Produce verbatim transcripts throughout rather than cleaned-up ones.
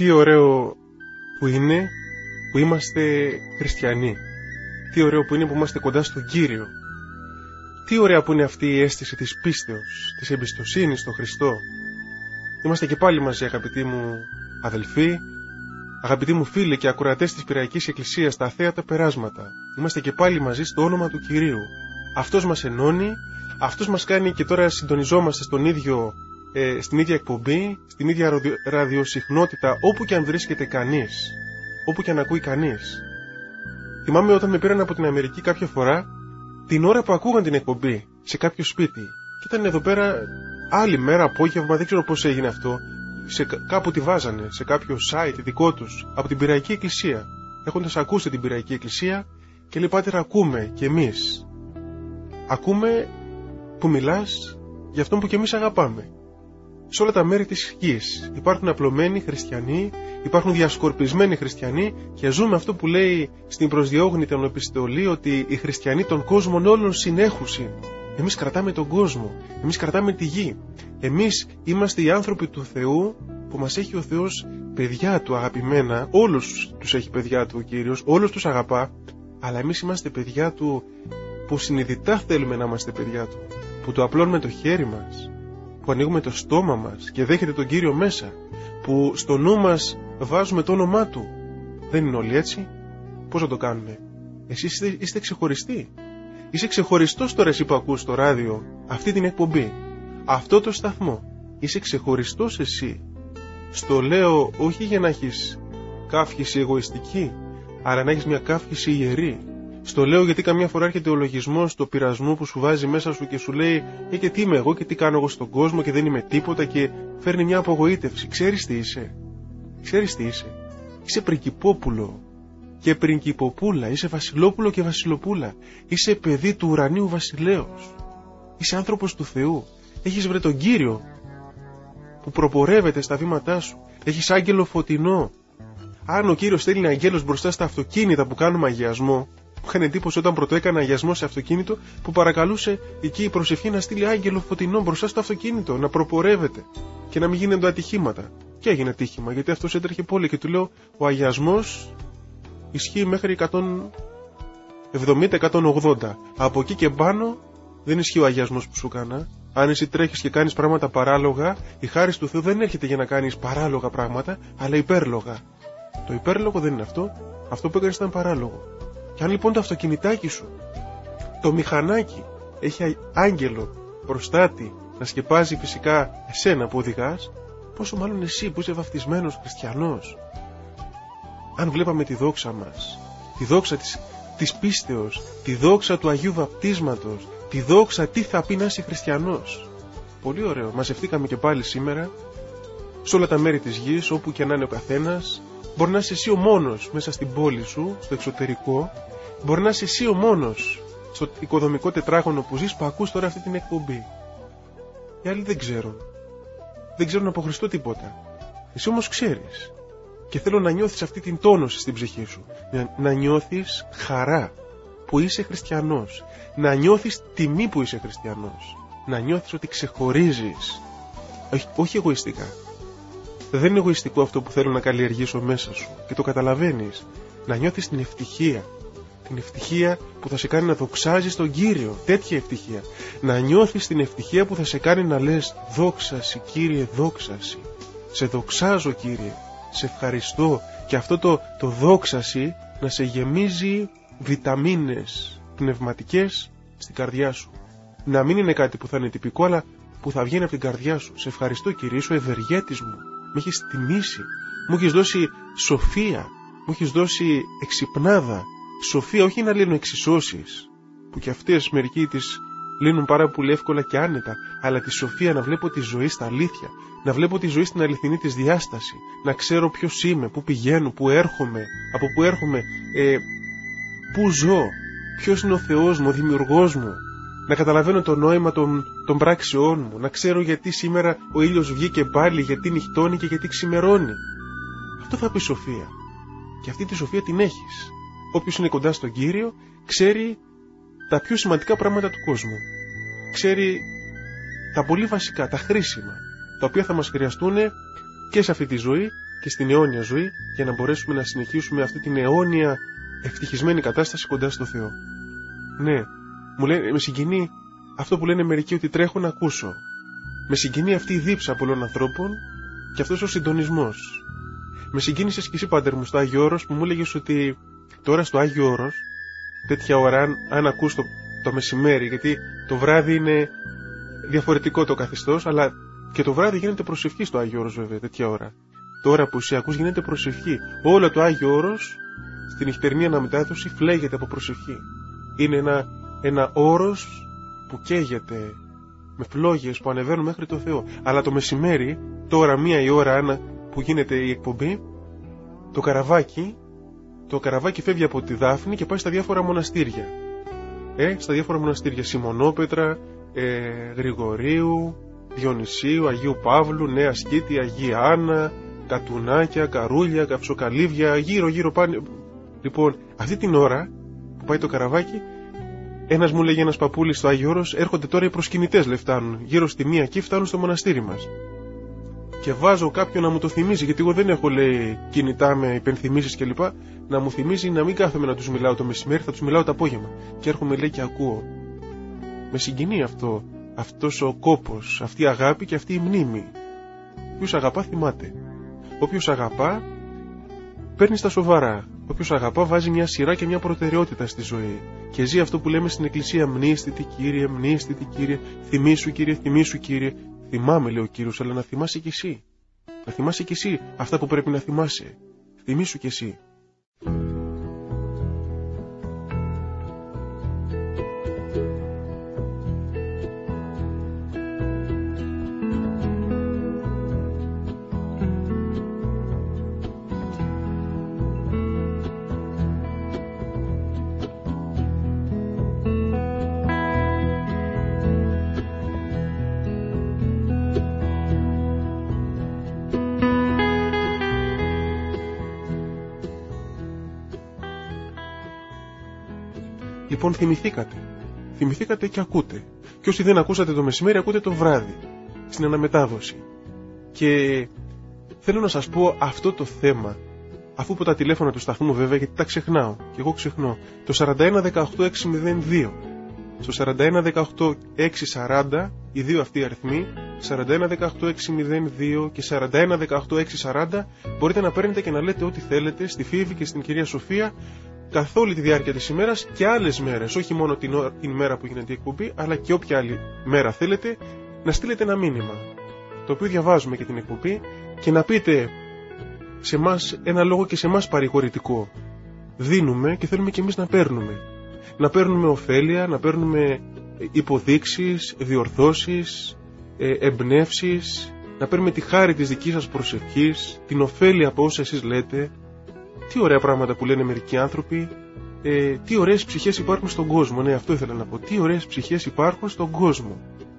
Τι ωραίο που είναι που είμαστε χριστιανοί. Τι ωραίο που είναι που είμαστε κοντά στον Κύριο. Τι ωραία που είναι αυτή η αίσθηση της πίστεως, της εμπιστοσύνης στον Χριστό. Είμαστε και πάλι μαζί, αγαπητοί μου αδελφοί, αγαπητοί μου φίλοι και ακροατές της Πειραϊκής Εκκλησίας, στα αθέατα περάσματα. Είμαστε και πάλι μαζί στο όνομα του Κυρίου. Αυτός μας ενώνει, αυτός μας κάνει και τώρα συντονιζόμαστε στον ίδιο, ε, στην ίδια εκπομπή, στην ίδια ραδιοσυχνότητα, όπου και αν βρίσκεται κανείς, όπου και αν ακούει κανείς. Θυμάμαι όταν με πήραν από την Αμερική κάποια φορά, την ώρα που ακούγαν την εκπομπή σε κάποιο σπίτι, και ήταν εδώ πέρα άλλη μέρα, απόγευμα, δεν ξέρω πώς έγινε αυτό, σε, κάπου τη βάζανε, σε κάποιο site δικό τους, από την Πειραϊκή Εκκλησία, έχοντας ακούσει την Πειραϊκή Εκκλησία, και λέει: Πάτερ, ακούμε κι εμείς. Ακούμε που μιλάς για αυτόν που κι εμείς αγαπάμε. Σε όλα τα μέρη της γης υπάρχουν απλωμένοι χριστιανοί, υπάρχουν διασκορπισμένοι χριστιανοί, και ζούμε αυτό που λέει στην προσδιόγνητη επιστολή, ότι οι χριστιανοί των κόσμων όλων συνέχουσιν. Εμείς κρατάμε τον κόσμο, εμείς κρατάμε τη γη. Εμείς είμαστε οι άνθρωποι του Θεού, που μας έχει ο Θεός παιδιά του αγαπημένα. Όλους τους έχει παιδιά του ο Κύριος, όλους τους αγαπά, αλλά εμείς είμαστε παιδιά του που συνειδητά θέλουμε να είμαστε παιδιά του, που του απλώνουμε το χέρι μας, που ανοίγουμε το στόμα μας και δέχεται τον Κύριο μέσα, που στο νου μας βάζουμε το όνομά του. Δεν είναι όλοι έτσι? Πώς να το κάνουμε? Εσείς είστε, είστε ξεχωριστοί. Είσαι ξεχωριστός τώρα, εσύ που ακούς στο ράδιο αυτή την εκπομπή, αυτό το σταθμό. Είσαι ξεχωριστός εσύ. Στο λέω όχι για να έχεις καύχηση εγωιστική, αλλά να έχεις μια καύχηση ιερή. Στο λέω γιατί καμιά φορά έρχεται ο λογισμός του πειρασμού που σου βάζει μέσα σου και σου λέει: Ε, και τι είμαι εγώ και τι κάνω εγώ στον κόσμο και δεν είμαι τίποτα, και φέρνει μια απογοήτευση. Ξέρεις τι είσαι? Ξέρεις τι είσαι? Είσαι πριγκιπόπουλο και πριγκιποπούλα. Είσαι βασιλόπουλο και βασιλοπούλα. Είσαι παιδί του ουρανίου βασιλέως. Είσαι άνθρωπος του Θεού. Έχεις βρει τον Κύριο που προπορεύεται στα βήματά σου. Έχεις άγγελο φωτεινό. Αν ο Κύριος στέλνει αγγέλος μπροστά στα αυτοκίνητα που κάνουμε αγιασμό, μου είχαν εντύπωση όταν πρώτο έκανα αγιασμό σε αυτοκίνητο, που παρακαλούσε εκεί η προσευχή να στείλει άγγελο φωτεινό μπροστά στο αυτοκίνητο, να προπορεύεται και να μην γίνονται ατυχήματα. Και έγινε ατύχημα, γιατί αυτός έτρεχε πολύ, και του λέω: ο αγιασμός ισχύει μέχρι εκατόν εβδομήντα με εκατόν ογδόντα. Από εκεί και πάνω δεν ισχύει ο αγιασμός που σου κάνα. Αν εσύ τρέχεις και κάνεις πράγματα παράλογα, η χάρις του Θεού δεν έρχεται για να κάνεις παράλογα πράγματα, αλλά υπέρλογα. Το υπέρλογο δεν είναι αυτό. Αυτό που έκανες ήταν παράλογο. Και αν λοιπόν το αυτοκινητάκι σου, το μηχανάκι, έχει άγγελο προστάτη να σκεπάζει φυσικά εσένα που οδηγάς, πόσο μάλλον εσύ που είσαι βαφτισμένος χριστιανός. Αν βλέπαμε τη δόξα μας, τη δόξα της, της πίστεως, τη δόξα του Αγίου Βαπτίσματος, τη δόξα τι θα πει να είσαι χριστιανός. Πολύ ωραίο. Μαζευτήκαμε και πάλι σήμερα σε όλα τα μέρη της γης, όπου και να είναι ο καθένας. Μπορεί να είσαι εσύ ο μόνος μέσα στην πόλη σου, στο εξωτερικό. Μπορεί να είσαι εσύ ο μόνος στο οικοδομικό τετράγωνο που ζεις, που ακούς τώρα αυτή την εκπομπή. Οι άλλοι δεν ξέρουν. Δεν ξέρουν από Χριστό τίποτα. Εσύ όμως ξέρεις. Και θέλω να νιώθεις αυτή την τόνωση στην ψυχή σου. Να, να νιώθεις χαρά που είσαι χριστιανός. Να νιώθεις τιμή που είσαι χριστιανός. Να νιώθεις ότι ξεχωρίζεις. Όχι, όχι εγωιστικά. Δεν είναι εγωιστικό αυτό που θέλω να καλλιεργήσω μέσα σου, και το καταλαβαίνεις. Να νιώθεις την ευτυχία. Την ευτυχία που θα σε κάνει να δοξάζεις τον Κύριο. Τέτοια ευτυχία. Να νιώθεις την ευτυχία που θα σε κάνει να λες: δόξαση Κύριε, δόξαση. Σε δοξάζω Κύριε. Σε ευχαριστώ. Και αυτό το, το δόξαση να σε γεμίζει βιταμίνες πνευματικές στην καρδιά σου. Να μην είναι κάτι που θα είναι τυπικό, αλλά που θα βγαίνει από την καρδιά σου. Σε ευχαριστώ Κύριε, είσαι ο ευεργέτης μου. Με έχεις τιμήσει. Μου έχεις δώσει σοφία. Μου έχεις δώσει εξυπνάδα. Σοφία, όχι να λύνουν εξισώσεις, που και αυτές μερικοί τις λύνουν πάρα πολύ εύκολα και άνετα, αλλά τη σοφία να βλέπω τη ζωή στα αλήθεια, να βλέπω τη ζωή στην αληθινή της διάσταση, να ξέρω ποιος είμαι, πού πηγαίνω, πού έρχομαι, από πού έρχομαι, ε, πού ζω, ποιος είναι ο Θεός μου, ο δημιουργός μου, να καταλαβαίνω το νόημα των, των πράξεών μου, να ξέρω γιατί σήμερα ο ήλιος βγήκε πάλι, γιατί νυχτώνει και γιατί ξημερώνει. Αυτό θα πει σοφία. Και αυτή τη σοφία την έχεις. Όποιος είναι κοντά στον Κύριο ξέρει τα πιο σημαντικά πράγματα του κόσμου. Ξέρει τα πολύ βασικά, τα χρήσιμα, τα οποία θα μας χρειαστούν και σε αυτή τη ζωή και στην αιώνια ζωή, για να μπορέσουμε να συνεχίσουμε αυτή την αιώνια ευτυχισμένη κατάσταση κοντά στο Θεό. Ναι, μου λένε, με συγκινεί αυτό που λένε μερικοί ότι τρέχω να ακούσω. Με συγκινεί αυτή η δίψα πολλών ανθρώπων και αυτός ο συντονισμός. Με συγκίνησες και εσύ, Πάτερ μου, στο Άγιο Όρος, που μου έλεγες ότι τώρα στο Άγιο Όρος, τέτοια ώρα, αν, αν ακούς το, το μεσημέρι, γιατί το βράδυ είναι διαφορετικό το καθεστώς, αλλά και το βράδυ γίνεται προσευχή στο Άγιο Όρος, βέβαια, τέτοια ώρα. Τώρα που εσύ ακούς γίνεται προσευχή. Όλο το Άγιο Όρος στην νυχτερινή αναμετάδοση φλέγεται από προσευχή. Είναι ένα, ένα όρος που καίγεται με φλόγες που ανεβαίνουν μέχρι το Θεό. Αλλά το μεσημέρι, τώρα μία η ώρα Άννα, που γίνεται η εκπομπή, το καραβάκι, το καραβάκι φεύγει από τη Δάφνη και πάει στα διάφορα μοναστήρια. Ε, στα διάφορα μοναστήρια. Σιμονόπετρα, ε, Γρηγορίου, Διονυσίου, Αγίου Παύλου, Νέα Σκήτη, Αγία Άννα, Κατουνάκια, Καρούλια, Καψοκαλύβια, γύρω γύρω πάνε. Λοιπόν, αυτή την ώρα που πάει το καραβάκι, ένας μου λέγει, ένας παππούλης στο Άγιο Όρος, έρχονται τώρα οι προσκυνητές, λέει, φτάνουν. Γύρω στη μία εκεί φτάνουν στο μοναστήρι μας. Και βάζω κάποιον να μου το θυμίζει, γιατί εγώ δεν έχω, λέει, κινητά με υπενθυμίσεις κλπ. Να μου θυμίζει να μην κάθομαι να τους μιλάω το μεσημέρι, θα τους μιλάω το απόγευμα. Και έρχομαι, λέει, και ακούω. Με συγκινεί αυτό, αυτός ο κόπος, αυτή η αγάπη και αυτή η μνήμη. Όποιος αγαπά θυμάται. Όποιος αγαπά παίρνει στα σοβαρά. Όποιος αγαπά βάζει μια σειρά και μια προτεραιότητα στη ζωή. Και ζει αυτό που λέμε στην Εκκλησία, μνήστητη Κύριε, μνήστητη Κύριε, θυμήσου Κύριε, θυμήσου Κύριε. Θυμάμαι, λέει ο Κύριος, αλλά να θυμάσαι κι εσύ. Να θυμάσαι κι εσύ αυτά που πρέπει να θυμάσαι. Θυμήσου κι εσύ. Λοιπόν, θυμηθήκατε. Θυμηθήκατε και ακούτε. Και όσοι δεν ακούσατε το μεσημέρι, ακούτε το βράδυ, στην αναμετάδοση. Και θέλω να σας πω αυτό το θέμα, αφού πω τα τηλέφωνα του σταθμού βέβαια, γιατί τα ξεχνάω. Και εγώ ξεχνώ. Το σαράντα ένα δεκαοκτώ έξι μηδέν δύο. Στο σαράντα ένα δεκαοκτώ έξι σαράντα, οι δύο αυτοί αριθμοί, σαράντα ένα δεκαοκτώ έξι μηδέν δύο και σαράντα ένα δεκαοκτώ έξι σαράντα, μπορείτε να παίρνετε και να λέτε ό,τι θέλετε στη Φίβη και στην κυρία Σοφία, καθ' όλη τη διάρκεια της ημέρας και άλλες μέρες, όχι μόνο την, ώρα, την μέρα που γίνεται η εκπομπή, αλλά και όποια άλλη μέρα θέλετε, να στείλετε ένα μήνυμα, το οποίο διαβάζουμε και την εκπομπή, και να πείτε σε μας ένα λόγο και σε μας παρηγορητικό. Δίνουμε και θέλουμε και εμείς να παίρνουμε. Να παίρνουμε ωφέλεια, να παίρνουμε υποδείξεις, διορθώσεις, εμπνεύσεις, να παίρνουμε τη χάρη της δικής σας προσευχής, την ωφέλεια από όσα εσείς λέτε. Τι ωραία πράγματα που λένε μερικοί άνθρωποι, ε, τι ωραίες ψυχές υπάρχουν στον κόσμο. Ναι, αυτό ήθελα να πω. Τι ωραίες ψυχές υπάρχουν στον κόσμο.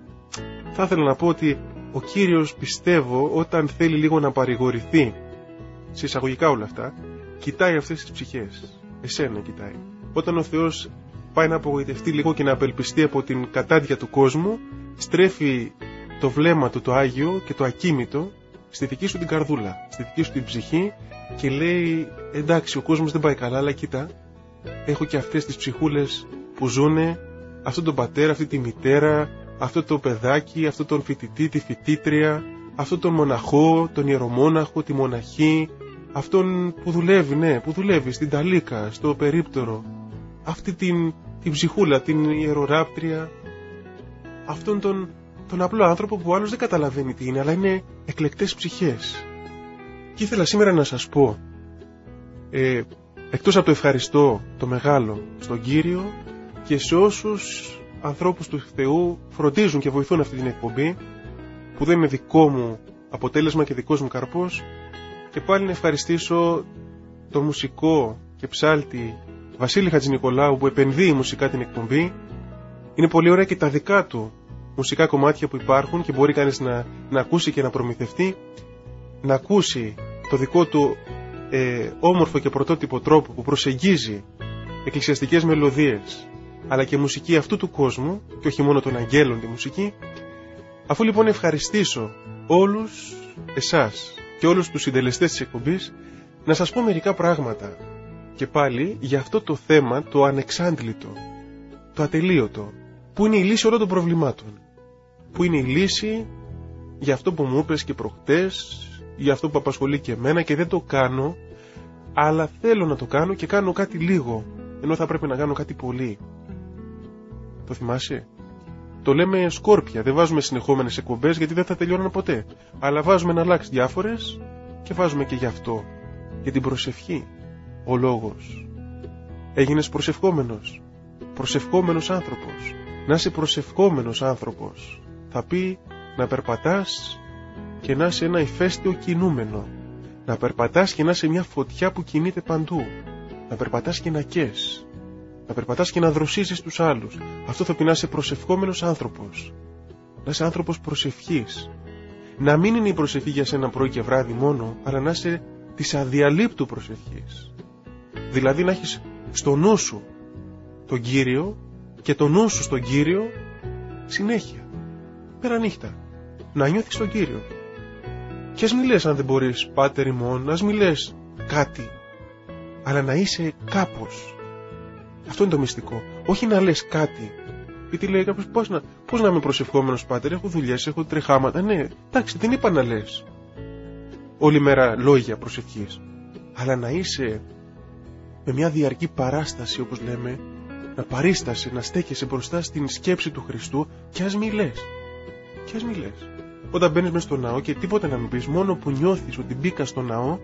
Θα ήθελα να πω ότι ο Κύριος, πιστεύω, όταν θέλει λίγο να παρηγορηθεί, σε εισαγωγικά όλα αυτά, κοιτάει αυτές τις ψυχές. Εσένα κοιτάει. Όταν ο Θεός πάει να απογοητευτεί λίγο και να απελπιστεί από την κατάντια του κόσμου, στρέφει το βλέμμα του το Άγιο και το ακίμητο στη δική σου την καρδούλα, στη δική σου την ψυχή, και λέει, εντάξει, ο κόσμος δεν πάει καλά, αλλά κοίτα, έχω και αυτές τις ψυχούλες που ζουνε, αυτόν τον πατέρα, αυτή τη μητέρα, αυτό το παιδάκι, αυτό τον φοιτητή, τη φοιτήτρια, αυτόν τον μοναχό, τον ιερομόναχο, τη μοναχή, αυτόν που δουλεύει, ναι, που δουλεύει στην ταλίκα, στο περίπτερο, αυτή την, την ψυχούλα, την ιεροράπτρια, αυτόν τον, τον απλό άνθρωπο που ο άλλος δεν καταλαβαίνει τι είναι, αλλά είναι εκλεκτές ψυχές. Και ήθελα σήμερα να σας πω, ε, εκτός από το ευχαριστώ το μεγάλο στον Κύριο και σε όσους ανθρώπους του Θεού φροντίζουν και βοηθούν αυτή την εκπομπή, που δεν είναι δικό μου αποτέλεσμα και δικός μου καρπός, και πάλι να ευχαριστήσω τον μουσικό και ψάλτη Βασίλη Χατζηνικολάου, που επενδύει μουσικά την εκπομπή. Είναι πολύ ωραία και τα δικά του μουσικά κομμάτια που υπάρχουν και μπορεί κανείς να, να ακούσει και να προμηθευτεί, να ακούσει το δικό του ε, όμορφο και πρωτότυπο τρόπο που προσεγγίζει εκκλησιαστικές μελωδίες, αλλά και μουσική αυτού του κόσμου και όχι μόνο των αγγέλων τη μουσική. Αφού λοιπόν ευχαριστήσω όλους εσάς και όλους τους συντελεστές της εκπομπής να σας πω μερικά πράγματα. Και πάλι για αυτό το θέμα, το ανεξάντλητο, το ατελείωτο, που είναι η λύση όλων των προβλημάτων. Που είναι η λύση για αυτό που μου είπες και προχτές, για αυτό που απασχολεί και εμένα και δεν το κάνω, αλλά θέλω να το κάνω και κάνω κάτι λίγο, ενώ θα πρέπει να κάνω κάτι πολύ. Το θυμάσαι? Το λέμε σκόρπια, δεν βάζουμε συνεχόμενες εκπομπές γιατί δεν θα τελειώνουν ποτέ. Αλλά βάζουμε να αλλάξει διάφορες και βάζουμε και γι' αυτό, για την προσευχή. Ο λόγος. Έγινες προσευχόμενος. Προσευχόμενος άνθρωπος. Να είσαι προσευχόμενος άνθρωπος. Θα πει να περπατάς και να είσαι ένα ηφαίστειο κινούμενο. Να περπατάς και να είσαι μια φωτιά που κινείται παντού. Να περπατάς και να καις. Να περπατάς και να δροσίζεις τους άλλους. Αυτό θα πει να είσαι προσευχόμενος άνθρωπος. Να είσαι άνθρωπος προσευχής. Να μην είναι η προσευχή για σένα πρωί και βράδυ μόνο, αλλά να είσαι της αδιαλείπτου προσευχής. Δηλαδή να έχεις στο νου σου τον Κύριο και το νου σου στον Κύριο συνέχεια. Πέρα νύχτα. Να νιώθεις τον Κύριο. Και ας μη λες αν δεν μπορείς, Πάτερ ημών, ας μη λες κάτι, αλλά να είσαι κάπως. Αυτό είναι το μυστικό. Όχι να λες κάτι. Γιατί λέει κάποιος, πώς να, πώς να είμαι προσευχόμενος, Πάτερ, έχω δουλειές, έχω τρεχάματα. Ναι, εντάξει, δεν είπα να λες όλη μέρα λόγια προσευχής. Αλλά να είσαι με μια διαρκή παράσταση, όπως λέμε, να παρίσταση, να στέκεσαι μπροστά στην σκέψη του Χριστού και ας μη λες. Και ας μη λες. Όταν μπαίνεις μες στο ναό και τίποτα να μην πεις, μόνο που νιώθεις ότι μπήκα στο ναό,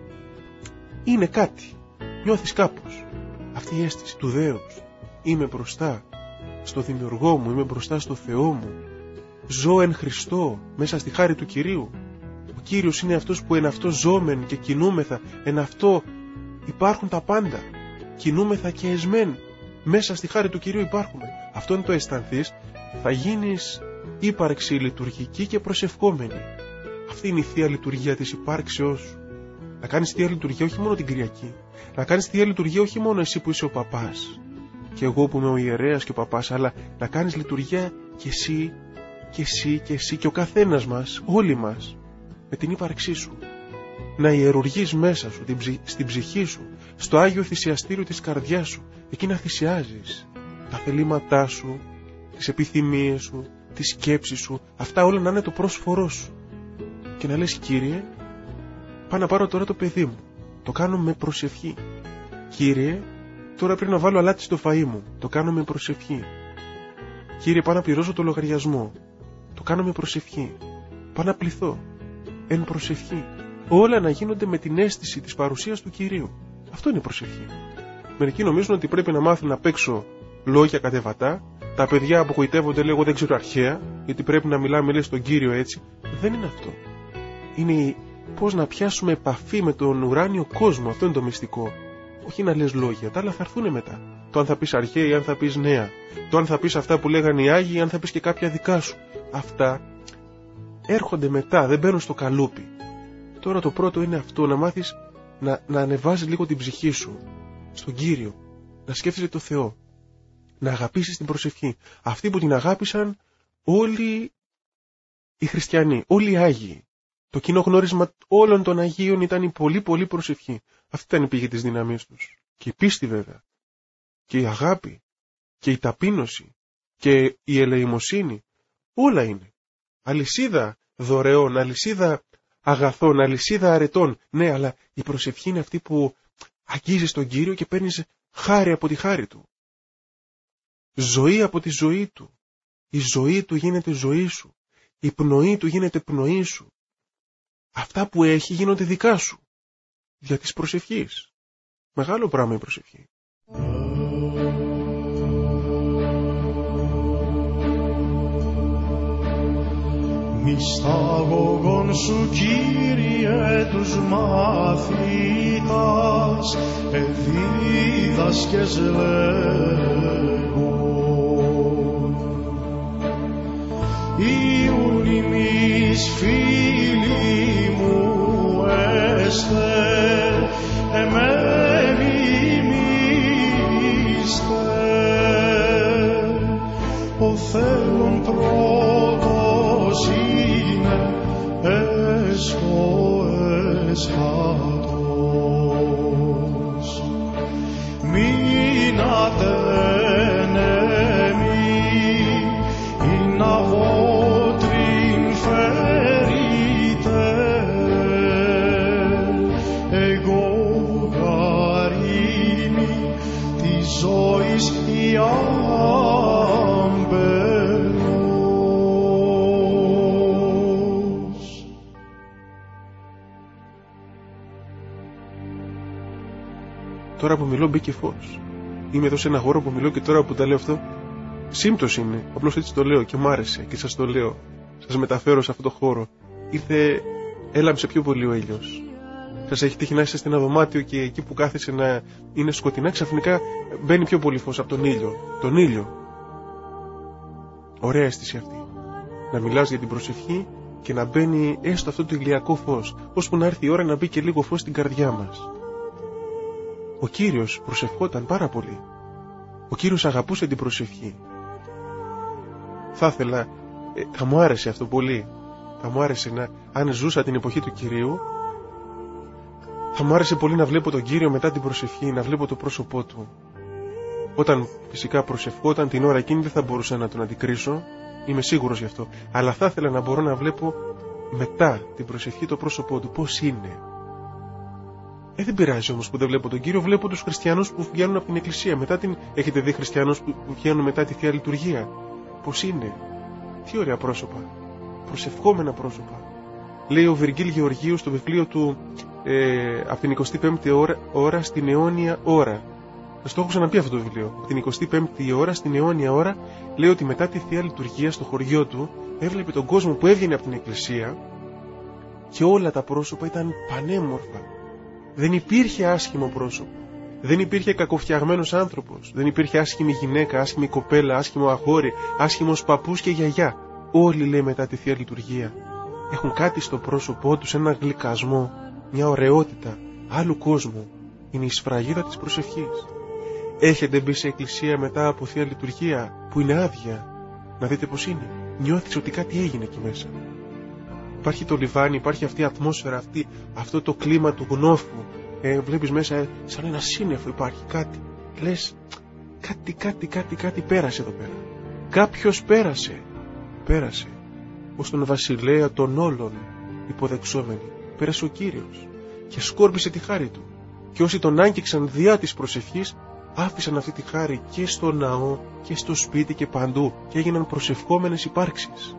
είναι κάτι. Νιώθεις κάπως. Αυτή η αίσθηση του δέους. Είμαι μπροστά στο Δημιουργό μου, είμαι μπροστά στο Θεό μου. Ζω εν Χριστώ, μέσα στη χάρη του Κυρίου. Ο Κύριος είναι αυτός που εν αυτό ζώμεν και κινούμεθα, εν αυτό υπάρχουν τα πάντα. Κινούμεθα και εσμέν. Μέσα στη χάρη του Κυρίου υπάρχουμε. Αυτό είναι το αισθανθείς, θα γίνεις ύπαρξη λειτουργική και προσευχόμενη. Αυτή είναι η Θεία Λειτουργία της υπάρξεώς σου. Να κάνεις Θεία Λειτουργία όχι μόνο την Κυριακή. Να κάνεις Θεία Λειτουργία όχι μόνο εσύ που είσαι ο παπάς και εγώ που είμαι ο ιερέας και ο παπάς, αλλά να κάνεις λειτουργία και εσύ και εσύ και εσύ και ο καθένας μας, όλοι μας, με την ύπαρξή σου. Να ιερουργείς μέσα σου, την ψυχ, στην ψυχή σου, στο Άγιο Θυσιαστήριο της καρδιάς σου, εκεί να θυσιάζεις τα θελήματά σου, τις επιθυμίες σου, τις σκέψεις σου, αυτά όλα να είναι το πρόσφορό σου. Και να λες, Κύριε, πάω να πάρω τώρα το παιδί μου, το κάνω με προσευχή. Κύριε, τώρα πρέπει να βάλω αλάτι στο φαΐ μου, το κάνω με προσευχή. Κύριε, πάω να πληρώσω το λογαριασμό, το κάνω με προσευχή. Πάω να πληθώ, εν προσευχή. Όλα να γίνονται με την αίσθηση της παρουσίας του Κυρίου. Αυτό είναι προσευχή. Μερικοί νομίζουν ότι πρέπει να μάθουν να παίξω λόγια κατεβατά. Τα παιδιά απογοητεύονται, λέγω δεν ξέρω αρχαία, γιατί πρέπει να μιλάμε λέει στον Κύριο έτσι. Δεν είναι αυτό. Είναι πώς να πιάσουμε επαφή με τον ουράνιο κόσμο. Αυτό είναι το μυστικό. Όχι να λες λόγια, τα άλλα θα έρθουν μετά. Το αν θα πεις αρχαία ή αν θα πεις νέα. Το αν θα πεις αυτά που λέγανε οι Άγιοι ή αν θα πεις και κάποια δικά σου. Αυτά έρχονται μετά, δεν μπαίνουν στο καλούπι. Τώρα το πρώτο είναι αυτό, να μάθεις να, να ανεβάζεις λίγο την ψυχή σου στον Κύριο, να σκέφτεσαι το Θεό, να αγαπήσεις την προσευχή. Αυτοί που την αγάπησαν όλοι οι χριστιανοί, όλοι οι Άγιοι. Το κοινό γνώρισμα όλων των Αγίων ήταν η πολύ πολύ προσευχή. Αυτή ήταν η πηγή της δύναμής τους. Και η πίστη βέβαια, και η αγάπη, και η ταπείνωση, και η ελεημοσύνη, όλα είναι. Αλυσίδα δωρεών, αλυσίδα αγαθών, αλυσίδα αρετών. Ναι, αλλά η προσευχή είναι αυτή που αγγίζεις τον Κύριο και παίρνεις χάρη από τη χάρη Του. Ζωή από τη ζωή Του. Η ζωή Του γίνεται ζωή σου. Η πνοή Του γίνεται πνοή σου. Αυτά που έχει γίνονται δικά σου. Για της προσευχής. Μεγάλο πράγμα η προσευχή. Μυσταγωγών σου, Κύριε, τους μαθητάς εδίδασκες λέγον. Ιουν ημείς φίλοι μου έστε, εμένοι ημίστε, ο θέλων πρώτος είναι έστω μείνατε νέμοι, ειν αβότριν φέρειτε, εγώ γαρίνη της ζωής η άμπελος. Τώρα που μιλώ μπήκε φως. Είμαι εδώ σε ένα χώρο που μιλώ και τώρα που τα λέω αυτό, σύμπτωση είναι. Απλώς έτσι το λέω και μ' άρεσε και σας το λέω. Σας μεταφέρω σε αυτό το χώρο. Ήρθε, έλαμψε πιο πολύ ο ήλιος. Σας έχει τύχει να είστε σε ένα δωμάτιο και εκεί που κάθεσε να είναι σκοτεινά, ξαφνικά μπαίνει πιο πολύ φως από τον ήλιο. Τον ήλιο. Ωραία αίσθηση αυτή. Να μιλάς για την προσευχή και να μπαίνει έστω αυτό το ηλιακό φως, ώσπου να έρθει η ώρα να μπει και λίγο φως στην καρδιά μας. Ο Κύριος προσευχόταν πάρα πολύ. Ο Κύριος αγαπούσε την προσευχή. Θα ήθελα, ε, θα μου άρεσε αυτό πολύ. Θα μου άρεσε να, αν ζούσα την εποχή του Κυρίου, θα μου άρεσε πολύ να βλέπω τον Κύριο μετά την προσευχή, να βλέπω το πρόσωπό Του. Όταν φυσικά προσευχόταν την ώρα εκείνη δεν θα μπορούσα να τον αντικρίσω, είμαι σίγουρος γι' αυτό. Αλλά θα ήθελα να μπορώ να βλέπω μετά την προσευχή το πρόσωπό Του, πώς είναι. Ε, δεν πειράζει όμως που δεν βλέπω τον Κύριο, βλέπω τους χριστιανούς που βγαίνουν από την εκκλησία. Μετά την... Έχετε δει χριστιανούς που βγαίνουν μετά τη Θεία Λειτουργία? Πώς είναι? Τι ωραία πρόσωπα. Προσευχόμενα πρόσωπα. Λέει ο Βυργίλ Γεωργίου στο βιβλίο του ε, από την εικοστή πέμπτη ώρα, ώρα στην αιώνια ώρα. Σας το έχω ξαναπεί αυτό το βιβλίο. Από την εικοστή πέμπτη ώρα στην αιώνια ώρα λέει ότι μετά τη Θεία Λειτουργία στο χωριό του έβλεπε τον κόσμο που έβγαινε από την εκκλησία και όλα τα πρόσωπα ήταν πανέμορφα. Δεν υπήρχε άσχημο πρόσωπο. Δεν υπήρχε κακοφτιαγμένος άνθρωπος. Δεν υπήρχε άσχημη γυναίκα, άσχημη κοπέλα, άσχημο αγόρι, άσχημος παππούς και γιαγιά. Όλοι, λέει, μετά τη Θεία Λειτουργία έχουν κάτι στο πρόσωπό τους, ένα γλυκασμό, μια ωραιότητα άλλου κόσμου. Είναι η σφραγίδα της προσευχής. Έχετε μπει σε εκκλησία μετά από Θεία Λειτουργία που είναι άδεια? Να δείτε πώς είναι. Νιώθεις ότι κάτι έγινε εκεί μέσα. Υπάρχει το λιβάνι, υπάρχει αυτή η ατμόσφαιρα, αυτή, αυτό το κλίμα του γνώφου. Ε, βλέπεις μέσα ε, σαν ένα σύννεφο υπάρχει κάτι. Λες κάτι, κάτι, κάτι, κάτι πέρασε εδώ πέρα. Κάποιος πέρασε. Πέρασε. Ως τον βασιλέα των όλων υποδεξόμενοι. Πέρασε ο Κύριος και σκόρπισε τη χάρη Του. Και όσοι τον άγγιξαν διά της προσευχής, άφησαν αυτή τη χάρη και στο ναό και στο σπίτι και παντού και έγιναν προσευχόμενες υπάρξεις.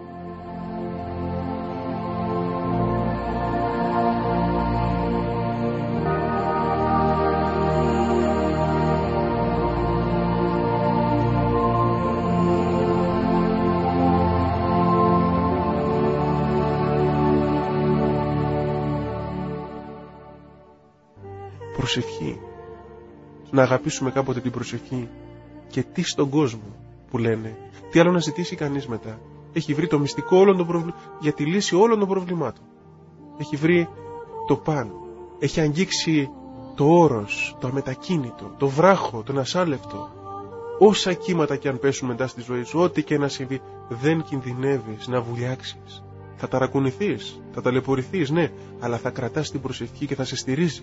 Προσευχή. Να αγαπήσουμε κάποτε την προσευχή. Και τι στον κόσμο που λένε. Τι άλλο να ζητήσει κανείς μετά. Έχει βρει το μυστικό όλων των προβλημάτων. Για τη λύση όλων των προβλημάτων. Έχει βρει το παν. Έχει αγγίξει το όρος, το αμετακίνητο, το βράχο, τον ασάλευτο. Όσα κύματα και αν πέσουν μετά στη ζωή σου, ό,τι και να συμβεί, δεν κινδυνεύεις να βουλιάξεις. Θα ταρακουνηθείς, θα ταλαιπωρηθείς, ναι, αλλά θα κρατάς την προσευχή και θα σε στηρίζει.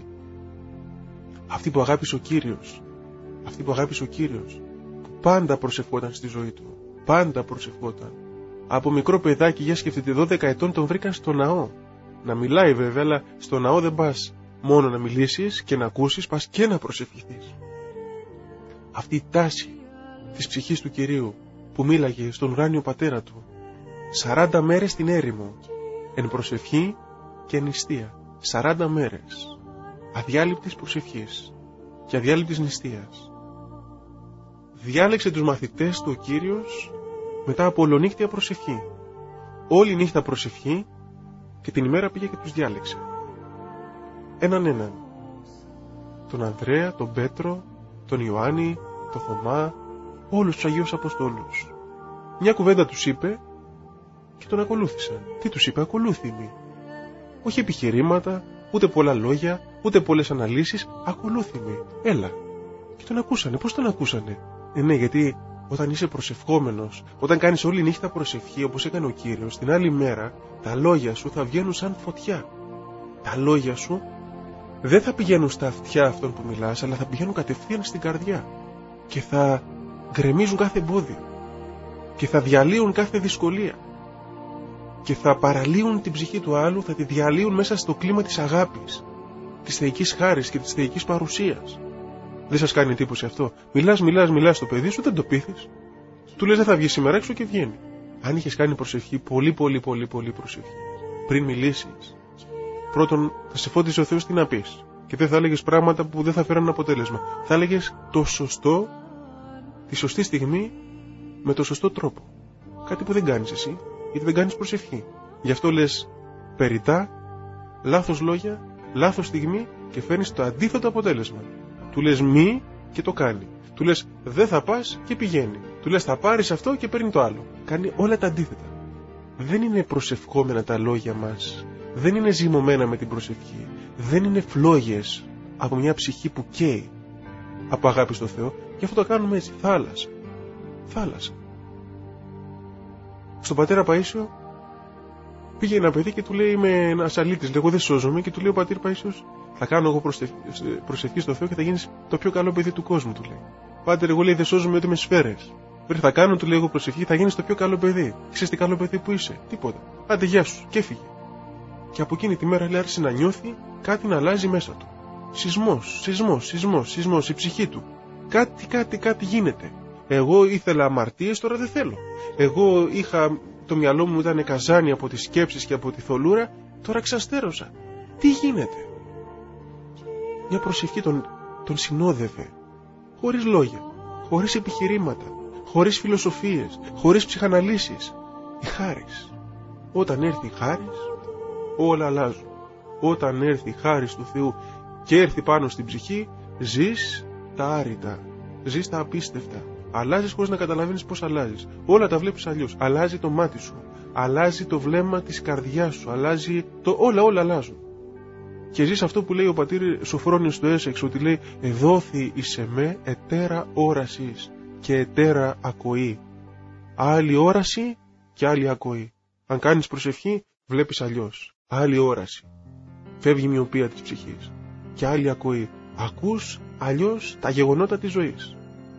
Αυτή που αγάπησε ο Κύριος, αυτή που αγάπησε ο Κύριος, που πάντα προσευχόταν στη ζωή του, πάντα προσευχόταν. Από μικρό παιδάκι, για σκεφτείτε, δώδεκα ετών τον βρήκαν στο ναό. Να μιλάει βέβαια, αλλά στο ναό δεν πας μόνο να μιλήσεις και να ακούσεις, πας και να προσευχηθείς. Αυτή η τάση της ψυχής του Κυρίου που μίλαγε στον ουράνιο πατέρα του, σαράντα μέρες στην έρημο, εν προσευχή και εν νηστεία, σαράντα μέρες. Αδιάλειπτης προσευχής και αδιάλειπτης νηστείας. Διάλεξε τους μαθητές του ο Κύριος μετά από ολονύχτια προσευχή. Όλη νύχτα προσευχή και την ημέρα πήγε και τους διάλεξε. Έναν έναν. Τον Ανδρέα, τον Πέτρο, τον Ιωάννη, τον Θωμά, όλους τους Αγίους Αποστόλους. Μια κουβέντα τους είπε και τον ακολούθησαν. Τι τους είπε? Ακολούθημοι. Όχι επιχειρήματα, ούτε πολλά λόγια, ούτε πολλές αναλύσεις, ακολούθημοι. Έλα. Και τον ακούσανε. Πώς τον ακούσανε? Ε, ναι, γιατί όταν είσαι προσευχόμενος, όταν κάνεις όλη νύχτα προσευχή όπως έκανε ο Κύριος, την άλλη μέρα τα λόγια σου θα βγαίνουν σαν φωτιά. Τα λόγια σου δεν θα πηγαίνουν στα αυτιά αυτών που μιλάς, αλλά θα πηγαίνουν κατευθείαν στην καρδιά και θα γκρεμίζουν κάθε εμπόδιο και θα διαλύουν κάθε δυσκολία και θα παραλύουν την ψυχή του άλλου, θα τη διαλύουν μέσα στο κλίμα της αγάπης, της θεϊκής χάρης και της θεϊκής παρουσίας. Δεν σας κάνει εντύπωση αυτό? Μιλάς, μιλάς, μιλάς στο παιδί σου, δεν το πείθεις. Του λες δεν θα βγει σήμερα έξω και βγαίνει. Αν είχες κάνει προσευχή, πολύ πολύ πολύ πολύ προσευχή, πριν μιλήσεις, πρώτον θα σε φώτιζε ο Θεός τι να πεις και δεν θα έλεγες πράγματα που δεν θα φέρουν αποτέλεσμα. Θα έλεγες το σωστό, τη σωστή στιγμή, με το σωστό τρόπο. Κάτι που δεν κάνεις εσύ, γιατί δεν κάνεις προσευχή. Γι' αυτό λες περιτά, λάθος λόγια, λάθος στιγμή και φέρνεις το αντίθετο αποτέλεσμα. Του λες μη και το κάνει. Του λες δεν θα πας και πηγαίνει. Του λες θα πάρεις αυτό και παίρνει το άλλο. Κάνει όλα τα αντίθετα. Δεν είναι προσευχόμενα τα λόγια μας. Δεν είναι ζυμωμένα με την προσευχή. Δεν είναι φλόγες από μια ψυχή που καίει από αγάπη στο Θεό. Γι' αυτό το κάνουμε έτσι. Θάλασσα. Θάλασσα. Στον πατέρα Παΐσιο πήγε ένα παιδί και του λέει είμαι ένας αλήτης, λέει εγώ δεν σώζομαι, και του λέει ο πατήρ Παΐσιος θα κάνω εγώ προσευχή στο Θεό και θα γίνεις το πιο καλό παιδί του κόσμου, του λέει. Πάτερ, εγώ λέει δεν σώζομαι ούτε με σφαίρες. Πρέπει θα κάνω, του λέει εγώ προσευχή, θα γίνεις το πιο καλό παιδί. Ξέρεις τι καλό παιδί που είσαι? Τίποτα. Άντε γεια σου, και έφυγε. Και από εκείνη τη μέρα λέει άρχισε να νιώθει κάτι να αλλάζει μέσα του. Σεισμός, σεισμός, σεισμός, σεισμός, η ψυχή του. Κάτι, κάτι, κάτι γίνεται. Εγώ ήθελα αμαρτίες, τώρα δεν θέλω. Εγώ είχα, το μυαλό μου ήταν καζάνι από τις σκέψεις και από τη θολούρα, τώρα ξαστέρωσα. Τι γίνεται? Μια προσευχή τον, τον συνόδευε. Χωρίς λόγια, χωρίς επιχειρήματα, χωρίς φιλοσοφίες, χωρίς ψυχαναλύσεις. Η χάρις. Όταν έρθει η χάρις, όλα αλλάζουν. Όταν έρθει η χάρις του Θεού και έρθει πάνω στην ψυχή, ζεις τα άρρητα, ζεις τα απίστευτα. Αλλάζεις χωρίς να καταλαβαίνεις πώς αλλάζεις. Όλα τα βλέπεις αλλιώς. Αλλάζει το μάτι σου, αλλάζει το βλέμμα της καρδιάς σου, αλλάζει το... όλα όλα αλλάζουν. Και ζεις αυτό που λέει ο πατήρ Σοφρόνιος στο Έσεξ, ότι λέει «Εδόθη εις εμέ ετέρα όρασης και ετέρα ακοή». Άλλη όραση και άλλη ακοή. Αν κάνεις προσευχή, βλέπεις αλλιώς. Άλλη όραση. Φεύγει η μοιοπία της ψυχής. Και άλλη ακοή. Ακούς αλλιώς τα γεγονότα της ζωής.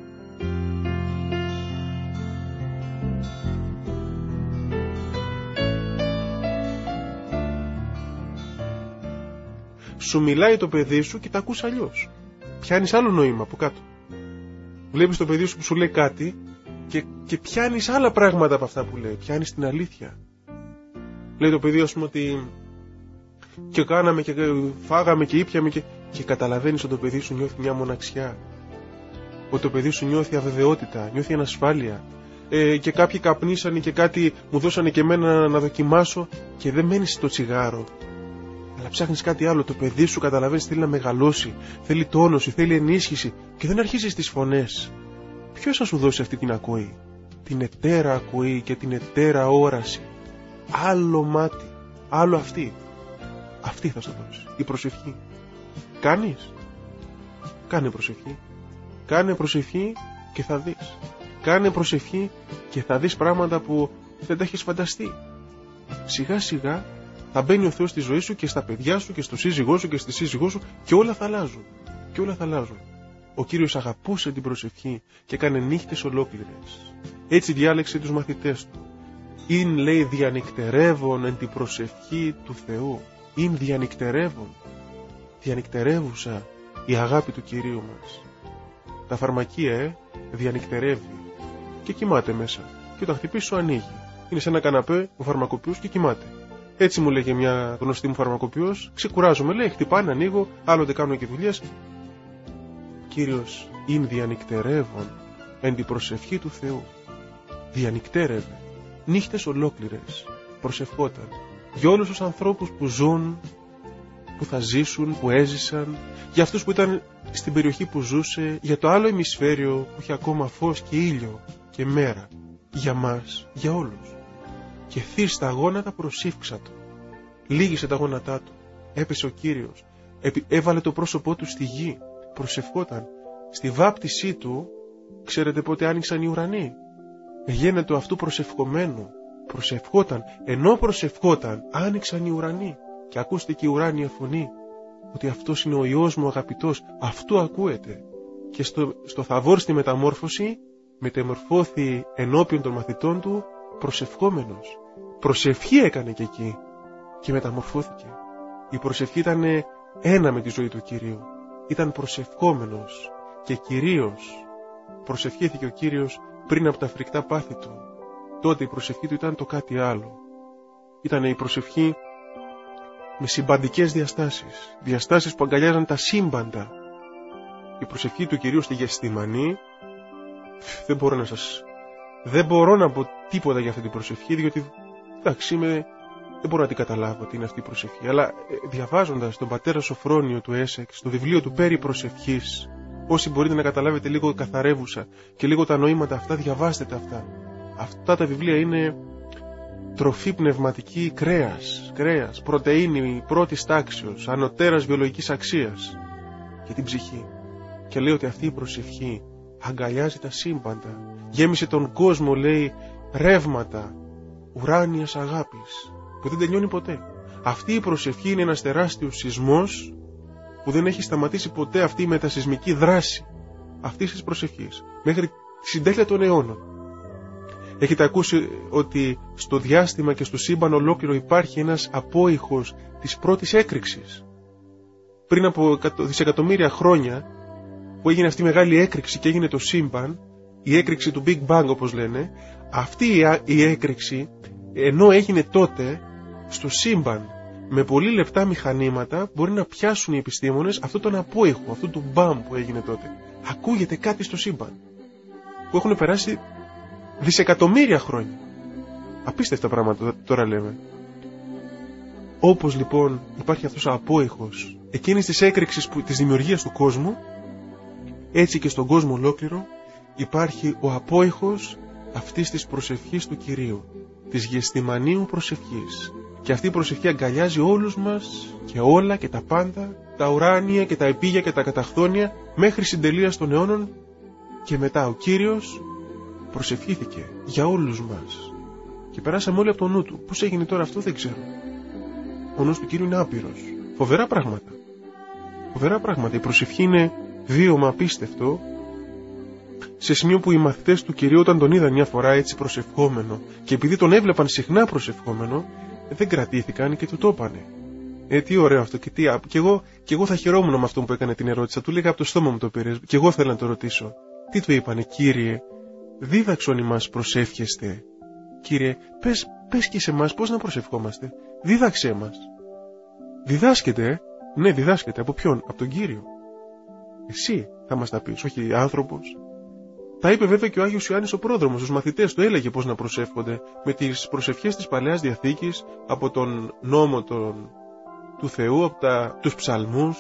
Σου μιλάει το παιδί σου και τα ακούς αλλιώς. Πιάνεις άλλο νόημα από κάτω. Βλέπεις το παιδί σου που σου λέει κάτι και, και πιάνεις άλλα πράγματα από αυτά που λέει. Πιάνεις την αλήθεια. Λέει το παιδί, ας πούμε, ότι και κάναμε και φάγαμε και ήπιαμε και, και καταλαβαίνεις ότι το παιδί σου νιώθει μια μοναξιά. Ότι το παιδί σου νιώθει αβεβαιότητα, νιώθει ανασφάλεια. Ε, και κάποιοι καπνίσανε και κάτι μου δώσανε και εμένα να δοκιμάσω και δεν μένεις στο τσιγάρο. Αλλά ψάχνεις κάτι άλλο. Το παιδί σου καταλαβαίνεις θέλει να μεγαλώσει, θέλει τόνωση, θέλει ενίσχυση και δεν αρχίζεις τις φωνές. Ποιος θα σου δώσει αυτή την ακοή? Την ετέρα ακοή και την ετέρα όραση. Άλλο μάτι, άλλο αυτή. Αυτή θα σου δώσει. Η προσευχή. Κάνεις? Κάνε προσευχή. Κάνε προσευχή και θα δεις. Κάνε προσευχή και θα δεις πράγματα που δεν τα έχεις φανταστεί. Σιγά σιγά θα μπαίνει ο Θεός στη ζωή σου και στα παιδιά σου και στο σύζυγό σου και στη σύζυγό σου και όλα θα αλλάζουν. Και όλα θα αλλάζουν. Ο Κύριος αγαπούσε την προσευχή και έκανε νύχτες ολόκληρες. Έτσι διάλεξε τους μαθητές του. «Ειν» λέει διανυκτερεύον εν την προσευχή του Θεού. «Ειν» διανυκτερεύον. Διανυκτερεύουσα η αγάπη του Κυρίου μας. Τα φαρμακεία ε, διανυκτερεύει και κοιμάται μέσα. Και όταν χτυπήσει σου ανοίγει. Είναι σε ένα καναπέ ο φαρμακοποιός και κοιμάται. Έτσι μου λέγε μια γνωστή μου φαρμακοποιός. Ξεκουράζομαι, λέει, χτυπάνε, ανοίγω, άλλοτε κάνω και δουλειές. Κύριος «ειν» διανυκτερεύον εν την προσευχή του Θεού. Διανυκτέρευε. Νύχτες ολόκληρες προσευχόταν για όλους τους ανθρώπους που ζουν, που θα ζήσουν, που έζησαν, για αυτούς που ήταν στην περιοχή που ζούσε, για το άλλο ημισφαίριο που είχε ακόμα φως και ήλιο και μέρα, για μας, για όλους. Και θύς στα γόνατα προσήφξατο. Λίγησε τα γόνατά του, έπεσε ο Κύριος, έβαλε το πρόσωπό του στη γη, προσευχόταν. Στη βάπτισή του, ξέρετε πότε άνοιξαν οι ουρανοί? Γένετο αυτού προσευχομένου, προσευχόταν, ενώ προσευχόταν, άνοιξαν οι ουρανοί και ακούστηκε η ουράνια φωνή. ότι αυτός είναι ο Υιός μου αγαπητός, αυτό ακούεται. Και στο, στο Θαβόρ στη μεταμόρφωση μετεμορφώθη ενώπιον των μαθητών του προσευχόμενος. Προσευχή έκανε και εκεί και μεταμορφώθηκε. Η προσευχή ήταν ένα με τη ζωή του Κυρίου. Ήταν προσευχόμενος και κυρίως προσευχήθηκε ο Κύριος πριν από τα φρικτά πάθη του. Τότε η προσευχή του ήταν το κάτι άλλο. Ήταν η προσευχή με συμπαντικές διαστάσεις, διαστάσεις που αγκαλιάζαν τα σύμπαντα. Η προσευχή του Κυρίου στη Γεσθημανή, δεν μπορώ να σας... δεν μπορώ να πω τίποτα για αυτή την προσευχή, διότι εντάξει, είμαι... δεν μπορώ να την καταλάβω τι είναι αυτή η προσευχή. Αλλά διαβάζοντας τον πατέρα Σοφρόνιο του Έσεξ, το βιβλίο του περί προσευχής, όσοι μπορείτε να καταλάβετε λίγο καθαρεύουσα και λίγο τα νοήματα αυτά, διαβάστε τα αυτά. Αυτά τα βιβλία είναι τροφή πνευματική, κρέας, κρέας, πρωτεΐνη πρώτης τάξεως, ανωτέρας βιολογικής αξίας για την ψυχή. Και λέει ότι αυτή η προσευχή αγκαλιάζει τα σύμπαντα, γέμισε τον κόσμο, λέει, ρεύματα ουράνιας αγάπης που δεν τελειώνει ποτέ. Αυτή η προσευχή είναι ένας τεράστιος σεισμός που δεν έχει σταματήσει ποτέ αυτή η μετασεισμική δράση αυτής της προσευχής μέχρι τη συντέλεια των αιώνων. Έχετε ακούσει ότι στο διάστημα και στο σύμπαν ολόκληρο υπάρχει ένας απόϊχος της πρώτης έκρηξης. Πριν από δισεκατομμύρια χρόνια που έγινε αυτή η μεγάλη έκρηξη και έγινε το σύμπαν, η έκρηξη του Big Bang όπως λένε, αυτή η έκρηξη ενώ έγινε τότε στο σύμπαν με πολύ λεπτά μηχανήματα μπορεί να πιάσουν οι επιστήμονες αυτόν τον απόϊχο, αυτόν τον μπαμ που έγινε τότε. Ακούγεται κάτι στο σύμπαν που έχουν περάσει δισεκατομμύρια χρόνια. Απίστευτα πράγματα τώρα λέμε. Όπως λοιπόν υπάρχει αυτός ο απόϊχος εκείνης της έκρηξης που, της δημιουργίας του κόσμου, έτσι και στον κόσμο ολόκληρο υπάρχει ο απόϊχος αυτής της προσευχής του Κυρίου, της Γεσθημανίου προσευχής. Και αυτή η προσευχή αγκαλιάζει όλους μας και όλα και τα πάντα, τα ουράνια και τα επίγεια και τα καταχθόνια μέχρι συντελείας των αιώνων. Και μετά ο Κύριος προσευχήθηκε για όλους μας και περάσαμε όλοι από το νου του. Πώς έγινε τώρα αυτό δεν ξέρω. Ο νους του Κύριου είναι άπειρος. Φοβερά πράγματα. Φοβερά πράγματα. Η προσευχή είναι βίωμα απίστευτο, σε σημείο που οι μαθητές του Κυρίου όταν τον είδαν μια φορά έτσι προσευχόμενο και επειδή τον έβλεπαν συχνά προσευχόμενο, δεν κρατήθηκαν και του το είπανε. Ε, τι ωραίο αυτό και τι. Και εγώ, και εγώ θα χαιρόμουν με αυτόν που έκανε την ερώτηση. Θα του λέγα από το στόμα μου το πήρε. Και εγώ θέλω να το ρωτήσω. Τι του είπανε, Κύριε, δίδαξον ημάς προσεύχεστε. Κύριε, πες, πες και σε εμάς πώς να προσευχόμαστε. Δίδαξέ μας. Διδάσκεται, ε? Ναι, διδάσκεται. Από ποιον, από τον Κύριο. Εσύ θα μας τα πεις, όχι άνθρωπος. Τα είπε βέβαια και ο Άγιος Ιωάννης ο πρόδρομος στους μαθητές του, έλεγε πώς να προσεύχονται με τις προσευχές της Παλαιάς Διαθήκης, από τον νόμο τον, του Θεού, από τα, τους ψαλμούς.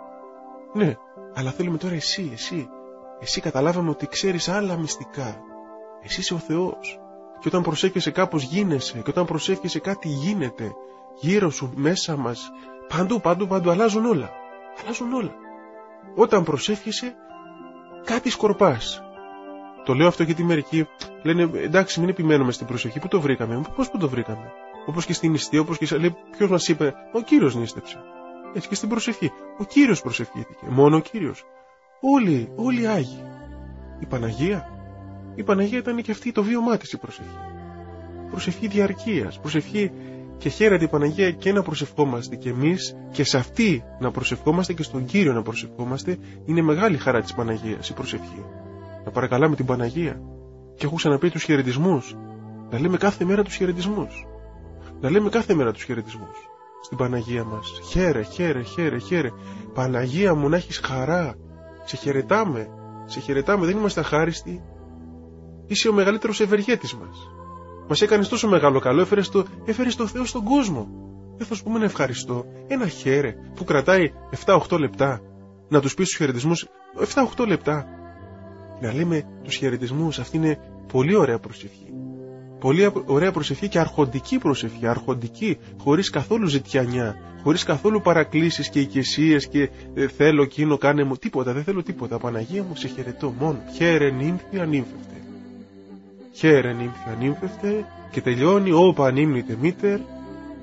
Ναι, αλλά θέλουμε τώρα εσύ, εσύ. Εσύ καταλάβαμε ότι ξέρεις άλλα μυστικά. Εσύ είσαι ο Θεός. Και όταν προσεύχεσαι κάπως γίνεσαι, και όταν προσεύχεσαι κάτι γίνεται. Γύρω σου, μέσα μας, παντού, παντού, παντού, αλλάζουν όλα. Αλλάζουν όλα. Όταν προσεύχεσαι, κάτι σκορπάς. Το λέω αυτό γιατί μερικοί λένε εντάξει, μην επιμένουμε στην προσευχή. Πού το βρήκαμε, πώς που το βρήκαμε. Όπως και στην νηστεία, όπως και σε... λέει, ποιος μας είπε, ο Κύριος νήστεψε. Έτσι και στην προσευχή. Ο Κύριος προσευχήθηκε. Μόνο ο Κύριος. Όλοι, όλοι οι Άγιοι. Η Παναγία. Η Παναγία ήταν και αυτή το βίωμά της η προσευχή. Προσευχή διαρκείας. Προσευχή και χαίρεται η Παναγία και να προσευχόμαστε κι εμείς και σε αυτή να προσευχόμαστε και στον Κύριο να προσευχόμαστε. Είναι μεγάλη χαρά της Παναγίας η προσευχή. Να παρακαλάμε την Παναγία. Και έχω ξαναπεί τους χαιρετισμούς. Να λέμε κάθε μέρα τους χαιρετισμούς. Να λέμε κάθε μέρα τους χαιρετισμούς στην Παναγία μας. Χαίρε, χαίρε, χαίρε, χαίρε. Παναγία μου να έχεις χαρά. Σε χαιρετάμε. Σε χαιρετάμε. Δεν είμαστε αχάριστοι. Είσαι ο μεγαλύτερος ευεργέτης μας. Μας έκανες τόσο μεγάλο καλό. Έφερες το, έφερες το Θεό στον κόσμο. Δεν θα σου πούμε να ευχαριστώ. Ένα χαίρε που κρατάει επτά οχτώ λεπτά. Να τους πεις τους χαιρετισμούς επτά οχτώ λεπτά. Να λέμε τους χαιρετισμούς. Αυτή είναι πολύ ωραία προσευχή. Πολύ ωραία προσευχή και αρχοντική προσευχή. Αρχοντική, χωρίς καθόλου ζητιανιά. Χωρίς καθόλου παρακλήσεις και οικεσίες και ε, θέλω εκείνο, κάνε μου. Τίποτα, δεν θέλω τίποτα. Παναγία μου, σε χαιρετώ μόνο. Χαίρε νύμφη ανύμφευτε. Χαίρε νύμφη ανύμφευτε. Και τελειώνει, όπα ανύμνητε μήτερ.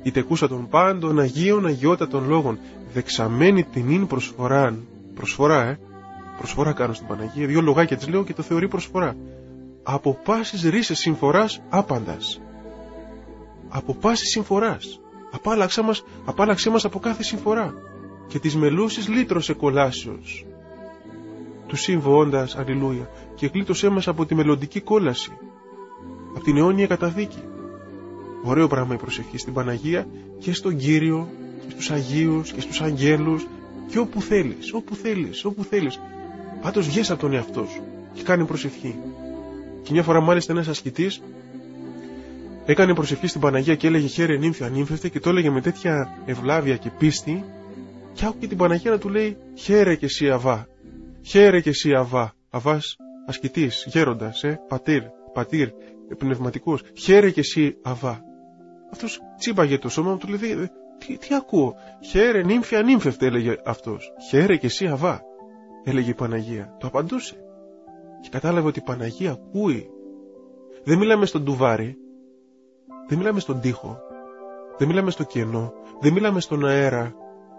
η τεκούσα των πάντων, Αγίων αγιότατων λόγων, δεξαμένη τιμήν προσφοράν. Προσφορά, ε. Προσφορά κάνω στην Παναγία. Δύο λογάκια της λέω και το θεωρεί προσφορά. Από πάσης ρίσες συμφοράς άπαντας. Από πάσης συμφοράς. Απάλαξέ μας, απάλαξέ μας από κάθε συμφορά. Και τις μελούσης λύτρωσε κολάσεως. Του σύμβοοντας, αλληλούια, και γλίτωσέ μας από τη μελλοντική κόλαση. Από την αιώνια καταδίκη. Ωραίο πράγμα η προσευχή στην Παναγία και στον Κύριο και στους Αγίους και στους Αγγέλους και όπου θέλεις, όπου θέλεις, όπου θέλεις. Πάντως βγες από τον εαυτό σου και κάνε προσευχή. Και μια φορά μάλιστα ένας ασκητής έκανε προσευχή στην Παναγία και έλεγε χαίρε νύμφιο ανύμφευτε και το έλεγε με τέτοια ευλάβεια και πίστη και άκουγε την Παναγία να του λέει χαίρε και εσύ Αβά, χαίρε και εσύ Αβά, Αβάς ασκητής, γέροντας, ε, πατήρ, πατήρ, πνευματικός, χαίρε και εσύ Αβά. Αυτός τσίπαγε το σώμα του, λέει τι, τι ακούω, χαίρε νύμφια ανύμφευτε έλεγε αυτός, χαίρε και εσύ Αβά, έλεγε η Παναγία, το απαντούσε και κατάλαβε ότι η Παναγία ακούει. Δεν μιλάμε στον τουβάρι, δεν μιλάμε στον τοίχο, δεν μιλάμε στο κενό, δεν μιλάμε στον αέρα.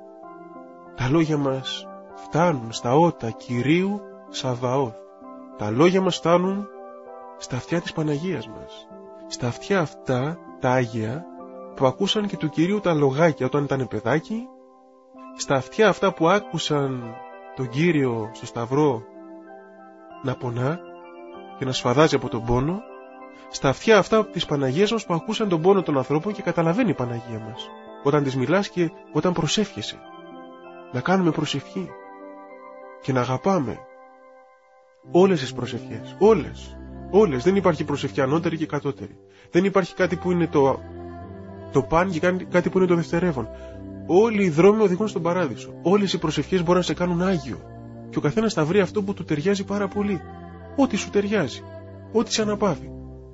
Τα λόγια μας φτάνουν στα ότα Κυρίου Σαβαώθ. Τα λόγια μας φτάνουν στα αυτιά της Παναγίας μας. Στα αυτιά αυτά τα Άγια που ακούσαν και του Κυρίου τα λογάκια όταν ήταν παιδάκι, στα αυτιά αυτά που άκουσαν τον Κύριο στο Σταυρό να πονά και να σφαδάζει από τον πόνο, στα αυτιά αυτά της Παναγίας μας που ακούσαν τον πόνο των ανθρώπων και καταλαβαίνει η Παναγία μας όταν της μιλάς και όταν προσεύχεσαι. Να κάνουμε προσευχή και να αγαπάμε όλες τις προσευχές, όλες, όλες. Δεν υπάρχει προσευχή ανώτερη και κατώτερη. Δεν υπάρχει κάτι που είναι το, το παν και κάτι που είναι το δευτερεύον. Όλοι οι δρόμοι οδηγούν στον παράδεισο. Όλες οι προσευχές μπορούν να σε κάνουν Άγιο και ο καθένας θα βρει αυτό που του ταιριάζει πάρα πολύ. Ό,τι σου ταιριάζει, ό,τι σε αναπαύει.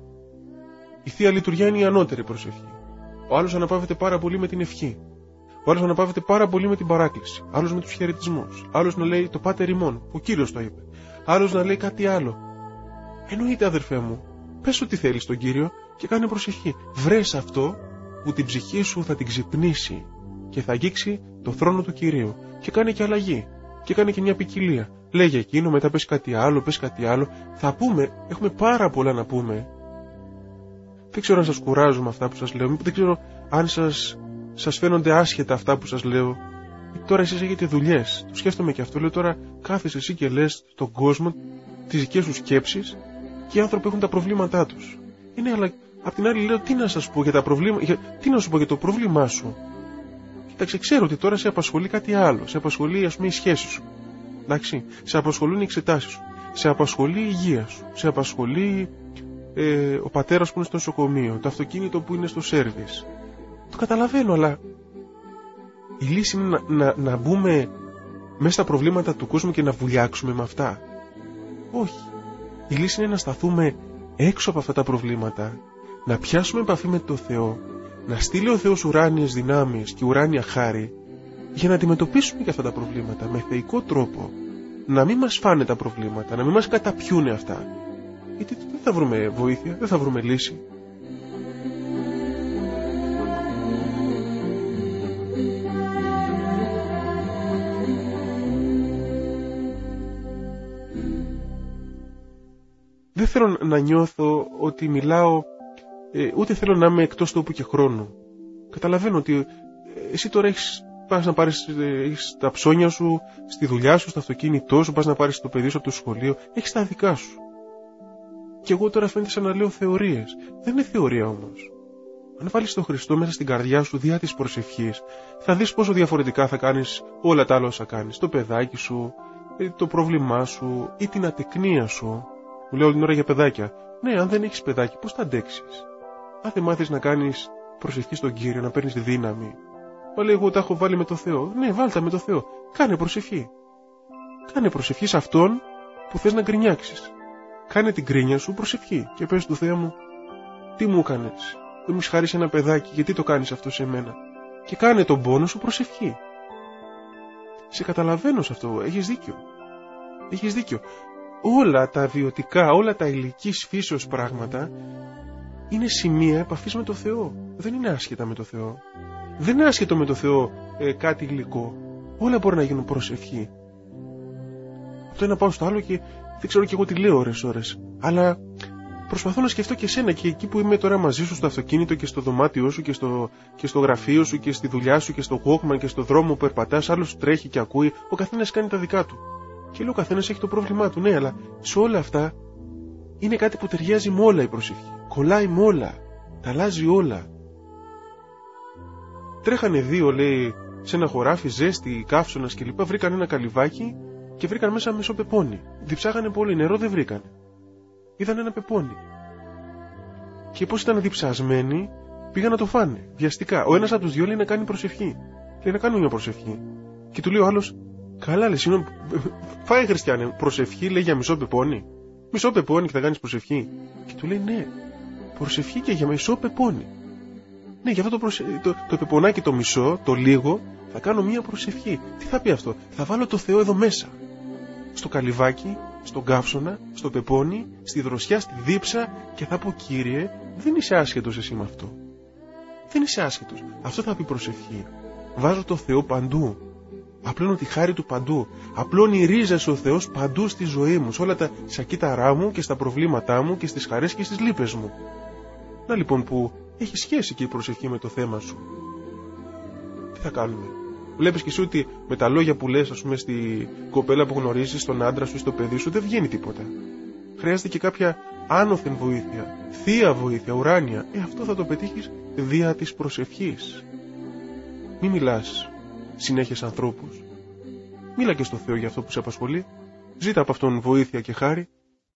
Η Θεία Λειτουργία είναι η ανώτερη προσευχή. Ο άλλος αναπαύεται πάρα πολύ με την ευχή. Ο άλλος αναπαύεται πάρα πολύ με την παράκληση. Άλλος με τους χαιρετισμούς. Άλλος να λέει το Πάτερ ημών, που ο Κύριος το είπε. Άλλος να λέει κάτι άλλο. Εννοείται, αδερφέ μου, πες ό,τι θέλεις στον Κύριο και κάνε προσευχή. Βρες αυτό που την ψυχή σου θα την ξυπνήσει και θα αγγίξει το θρόνο του Κυρίου. Και κάνε και αλλαγή. Και κάνε και μια ποικιλία. Λέγε εκείνο, μετά πες κάτι άλλο, πες κάτι άλλο. Θα πούμε, έχουμε πάρα πολλά να πούμε. Δεν ξέρω αν σας κουράζουμε αυτά που σας λέω. Δεν ξέρω αν σας, σας φαίνονται άσχετα αυτά που σας λέω. Τώρα εσείς έχετε δουλειές. Το σκέφτομαι και αυτό. Λέω τώρα κάθεσαι εσύ και λες στον κόσμο τις δικές σου σκέψεις και οι άνθρωποι έχουν τα προβλήματά τους. Είναι, αλλά απ' την άλλη λέω τι να σας πω για τα προβλήματα. Για, τι να σου πω για το πρόβλημά σου. Κοίταξε, ξέρω ότι τώρα σε απασχολεί κάτι άλλο. Σε απασχολεί, ας πούμε, η σχέση σου. Εντάξει. Σε απασχολούν οι εξετάσεις σου. Σε απασχολεί η υγεία σου. Σε απασχολεί ε, ο πατέρας που είναι στο νοσοκομείο. Το αυτοκίνητο που είναι στο σέρβις. Το καταλαβαίνω, αλλά η λύση είναι να, να, να μπούμε μέσα στα προβλήματα του κόσμου και να βουλιάξουμε με αυτά. Όχι. Η λύση είναι να σταθούμε έξω από αυτά τα προβλήματα, να πιάσουμε επαφή με το Θεό, να στείλει ο Θεός ουράνιες δυνάμεις και ουράνια χάρη για να αντιμετωπίσουμε και αυτά τα προβλήματα με θεϊκό τρόπο. Να μην μας φάνε τα προβλήματα, να μην μας καταπιούνε αυτά. Γιατί δεν θα βρούμε βοήθεια, δεν θα βρούμε λύση. Δεν θέλω να νιώθω ότι μιλάω, ε, ούτε θέλω να είμαι εκτός τόπου και χρόνου. Καταλαβαίνω ότι ε, εσύ τώρα έχεις, πας να πάρεις ε, έχεις τα ψώνια σου στη δουλειά σου, στο αυτοκίνητό σου, πας να πάρεις το παιδί σου από το σχολείο, έχεις τα δικά σου. Και εγώ τώρα φαίνεται σαν να λέω θεωρίες. Δεν είναι θεωρία όμως. Αν βάλεις τον Χριστό μέσα στην καρδιά σου διά της προσευχής, θα δεις πόσο διαφορετικά θα κάνεις όλα τα άλλα όσα κάνεις. Το παιδάκι σου, ε, το πρόβλημά σου ή την ατεκνία σου. Μου λέω όλη την ώρα για παιδάκια. Ναι, αν δεν έχεις παιδάκι, πώς θα αντέξεις? Αν δεν μάθεις να κάνεις προσευχή στον Κύριο, να παίρνεις δύναμη. Μα λέει, εγώ τα έχω βάλει με το Θεό. Ναι, βάλτα με το Θεό. Κάνε προσευχή. Κάνε προσευχή σε αυτόν που θες να γκρινιάξεις. Κάνε την γκρίνια σου προσευχή. Και πες του Θεού μου, τι μου έκανες? Δεν μου χαρίσει ένα παιδάκι, γιατί το κάνεις αυτό σε μένα? Και κάνε τον πόνο σου προσευχή. Σε καταλαβαίνω σε αυτό. Έχεις δίκιο. Έχεις δίκιο. Όλα τα βιωτικά, όλα τα ηλικής φύσεως πράγματα είναι σημεία επαφής με το Θεό. Δεν είναι άσχετα με το Θεό. Δεν είναι άσχετο με το Θεό ε, κάτι υλικό. Όλα μπορεί να γίνουν προσευχή. Από το ένα πάω στο άλλο και δεν ξέρω κι εγώ τι λέω ώρες ώρες. Αλλά προσπαθώ να σκεφτώ και εσένα και εκεί που είμαι τώρα μαζί σου στο αυτοκίνητο και στο δωμάτιό σου και στο, και στο γραφείο σου και στη δουλειά σου και στο Walkman και στο δρόμο που περπατάς, άλλος τρέχει και ακούει, ο καθένας κάνει τα δικά του. Και λέω ο καθένας έχει το πρόβλημά του, ναι, αλλά σε όλα αυτά είναι κάτι που ταιριάζει με όλα η προσευχή. Κολλάει με όλα. Τα αλλάζει όλα. Τρέχανε δύο, λέει, σε ένα χωράφι, ζέστη, καύσωνας κλπ. Βρήκαν ένα καλυβάκι και βρήκαν μέσα μισό πεπόνι. Διψάγανε πολύ, νερό δεν βρήκαν. Είδαν ένα πεπόνι. Και πώς ήταν διψασμένοι, πήγαν να το φάνε. Βιαστικά. Ο ένας από τους δυο λέει να κάνει προσευχή. Λέει να κάνει μια προσευχή. Και του λέει ο άλλος, καλά, λέει, συγγνώμη, φάει χριστιανέ, προσευχή, λέει, για μισό πεπόνι. Μισό πεπόνι και θα κάνεις προσευχή. Και του λέει, ναι, προσευχή και για μισό πεπόνι. Ναι, για αυτό το, προσε... το, το πεπονάκι το μισό, το λίγο, θα κάνω μία προσευχή. Τι θα πει αυτό? Θα βάλω το Θεό εδώ μέσα. Στο καλυβάκι, στον καύσωνα, στο πεπόνι, στη δροσιά, στη δίψα και θα πω, Κύριε, δεν είσαι άσχετος εσύ με αυτό. Δεν είσαι άσχετος. Αυτό θα πει προσευχή. Βάζω το Θεό παντού. Απλώνω τη χάρη του παντού. Απλώνει ρίζες ο Θεός παντού στη ζωή μου, σε όλα τα σακίταρά μου και στα προβλήματά μου και στις χαρές και στις λύπες μου. Να λοιπόν που έχει σχέση και η προσευχή με το θέμα σου. Τι θα κάνουμε? Βλέπεις και εσύ ότι με τα λόγια που λες, ας πούμε, στη κοπέλα που γνωρίζεις, στον άντρα σου, στο παιδί σου, δεν βγαίνει τίποτα. Χρειάζεται και κάποια άνωθεν βοήθεια, θεία βοήθεια, ουράνια. Ε, αυτό θα το πετύχεις δια της προσευχής. Μη μιλάς συνέχεια σε ανθρώπους. Μίλα και στο Θεό για αυτό που σε απασχολεί. Ζήτα από Αυτόν βοήθεια και χάρη.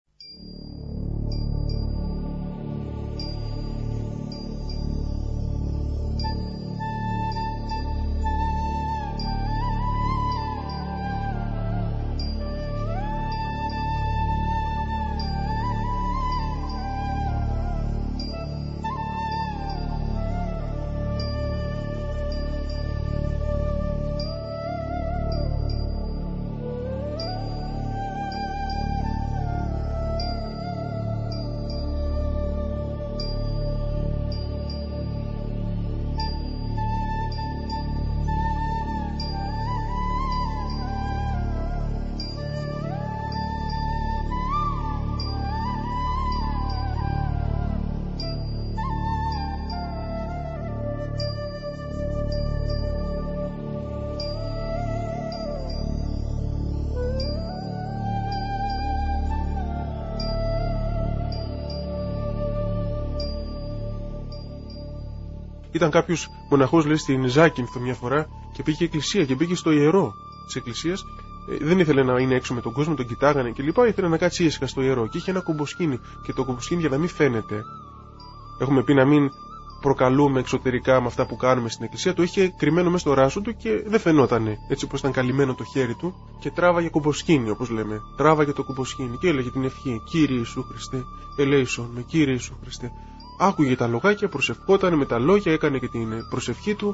Ήταν κάποιος μοναχός, λέει, στην Ζάκυνθο μια φορά και πήγε εκκλησία και πήγε στο ιερό της εκκλησίας. Ε, δεν ήθελε να είναι έξω με τον κόσμο, τον κοιτάγανε κλπ. Ήθελε να κάτσει ήσυχα στο ιερό. Και είχε ένα κουμποσκίνη. Και το κουμποσκίνη, για να μην φαίνεται, έχουμε πει να μην προκαλούμε εξωτερικά με αυτά που κάνουμε στην εκκλησία, το είχε κρυμμένο μέσα στο ράσο του και δεν φαινότανε. Έτσι όπως ήταν καλυμμένο το χέρι του και τράβαγε κουμποσκίνη, όπως λέμε. Τράβαγε το κουμποσκίνη και έλεγε την ευχή: Κύριε Ιησού Χριστέ, ελέησον με, Κύριε Ιησού Χριστέ. Άκουγε τα λογάκια, προσευχόταν με τα λόγια, έκανε και την προσευχή του.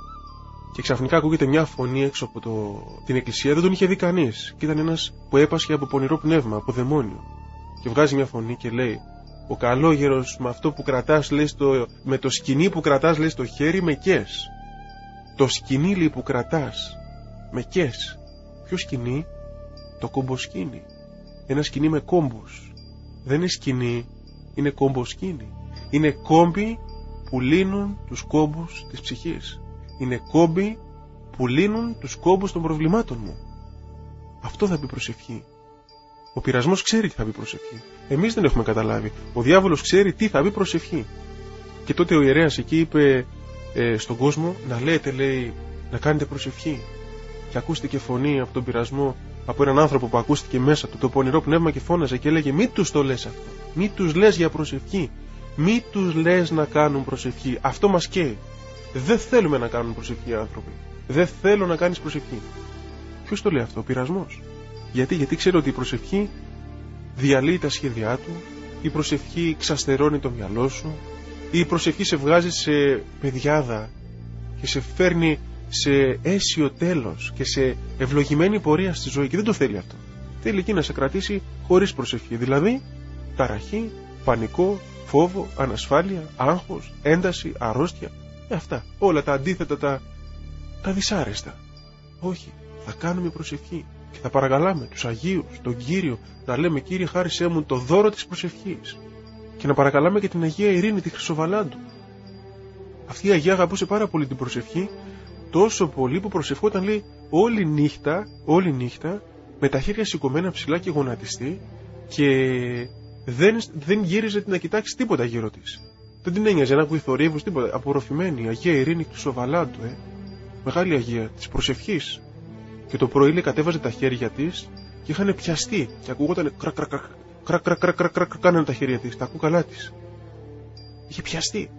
Και ξαφνικά ακούγεται μια φωνή έξω από το... την εκκλησία, δεν τον είχε δει κανείς. Και ήταν ένας που έπασχε από πονηρό πνεύμα, από δαιμόνιο. Και βγάζει μια φωνή και λέει: ο καλόγερος με αυτό που κρατάς, λέει, στο... με το σκοινί που κρατάς, λέει, στο χέρι, με κες. Το σκοινί, λέει, που κρατάς, με κες. Ποιο σκοινί? Το κομποσκίνι. Ένα σκοινί με κόμπους. Δεν είναι σκοινί, είναι κομποσκίνι. Είναι κόμποι που λύνουν τους κόμπους της ψυχής. Είναι κόμποι που λύνουν τους κόμπους των προβλημάτων μου. Αυτό θα πει προσευχή. Ο πειρασμός ξέρει τι θα πει προσευχή. Εμείς δεν έχουμε καταλάβει. Ο διάβολος ξέρει τι θα πει προσευχή. Και τότε ο ιερέας εκεί είπε ε, στον κόσμο να λέτε, λέει, να κάνετε προσευχή. Και ακούστηκε φωνή από τον πειρασμό, από έναν άνθρωπο που ακούστηκε μέσα του το πονηρό πνεύμα και φώναζε και έλεγε: μη τους το λες αυτό. Μη τους λες για προσευχή. Μη τους λες να κάνουν προσευχή. Αυτό μας καίει. Δεν θέλουμε να κάνουν προσευχή οι άνθρωποι. Δεν θέλω να κάνεις προσευχή. Ποιος το λέει αυτό? Ο πειρασμός. Γιατί, γιατί ξέρει ότι η προσευχή διαλύει τα σχέδιά του, η προσευχή ξαστερώνει το μυαλό σου, η προσευχή σε βγάζει σε παιδιάδα και σε φέρνει σε αίσιο τέλος και σε ευλογημένη πορεία στη ζωή. Και δεν το θέλει αυτό. Θέλει εκεί να σε κρατήσει χωρίς προσευχή. Δηλαδή ταραχή, πανικό, φόβο, ανασφάλεια, άγχος, ένταση, αρρώστια. Ε, αυτά. Όλα τα αντίθετα, τα, τα δυσάρεστα. Όχι. Θα κάνουμε προσευχή και θα παρακαλάμε τους Αγίους, τον Κύριο, να λέμε Κύριε χάρισέ μου το δώρο της προσευχής και να παρακαλάμε και την Αγία Ειρήνη, τη Χρυσοβαλάντου. Αυτή η Αγία αγαπούσε πάρα πολύ την προσευχή, τόσο πολύ που προσευχόταν, λέει, όλη νύχτα, όλη νύχτα με τα χέρια σηκωμένα ψηλά και γονατιστή και δεν, δεν γύριζε να κοιτάξει τίποτα γύρω της. Δεν την ένοιαζε να ακούει θορύβους, τίποτα. Απορροφημένη, η Αγία Ειρήνη Χρυσοβαλάντου, ε. Μεγάλη Αγία της προσευχής. Και το πρωί, λέει, κατέβαζε τα χέρια της και είχαν πιαστεί και ακούγονταν κρακ κρακ κρακ κρακ κρακ κρακ κρακ κάνανε τα χέρια της, τα ακού καλά της. Είχε πιαστεί.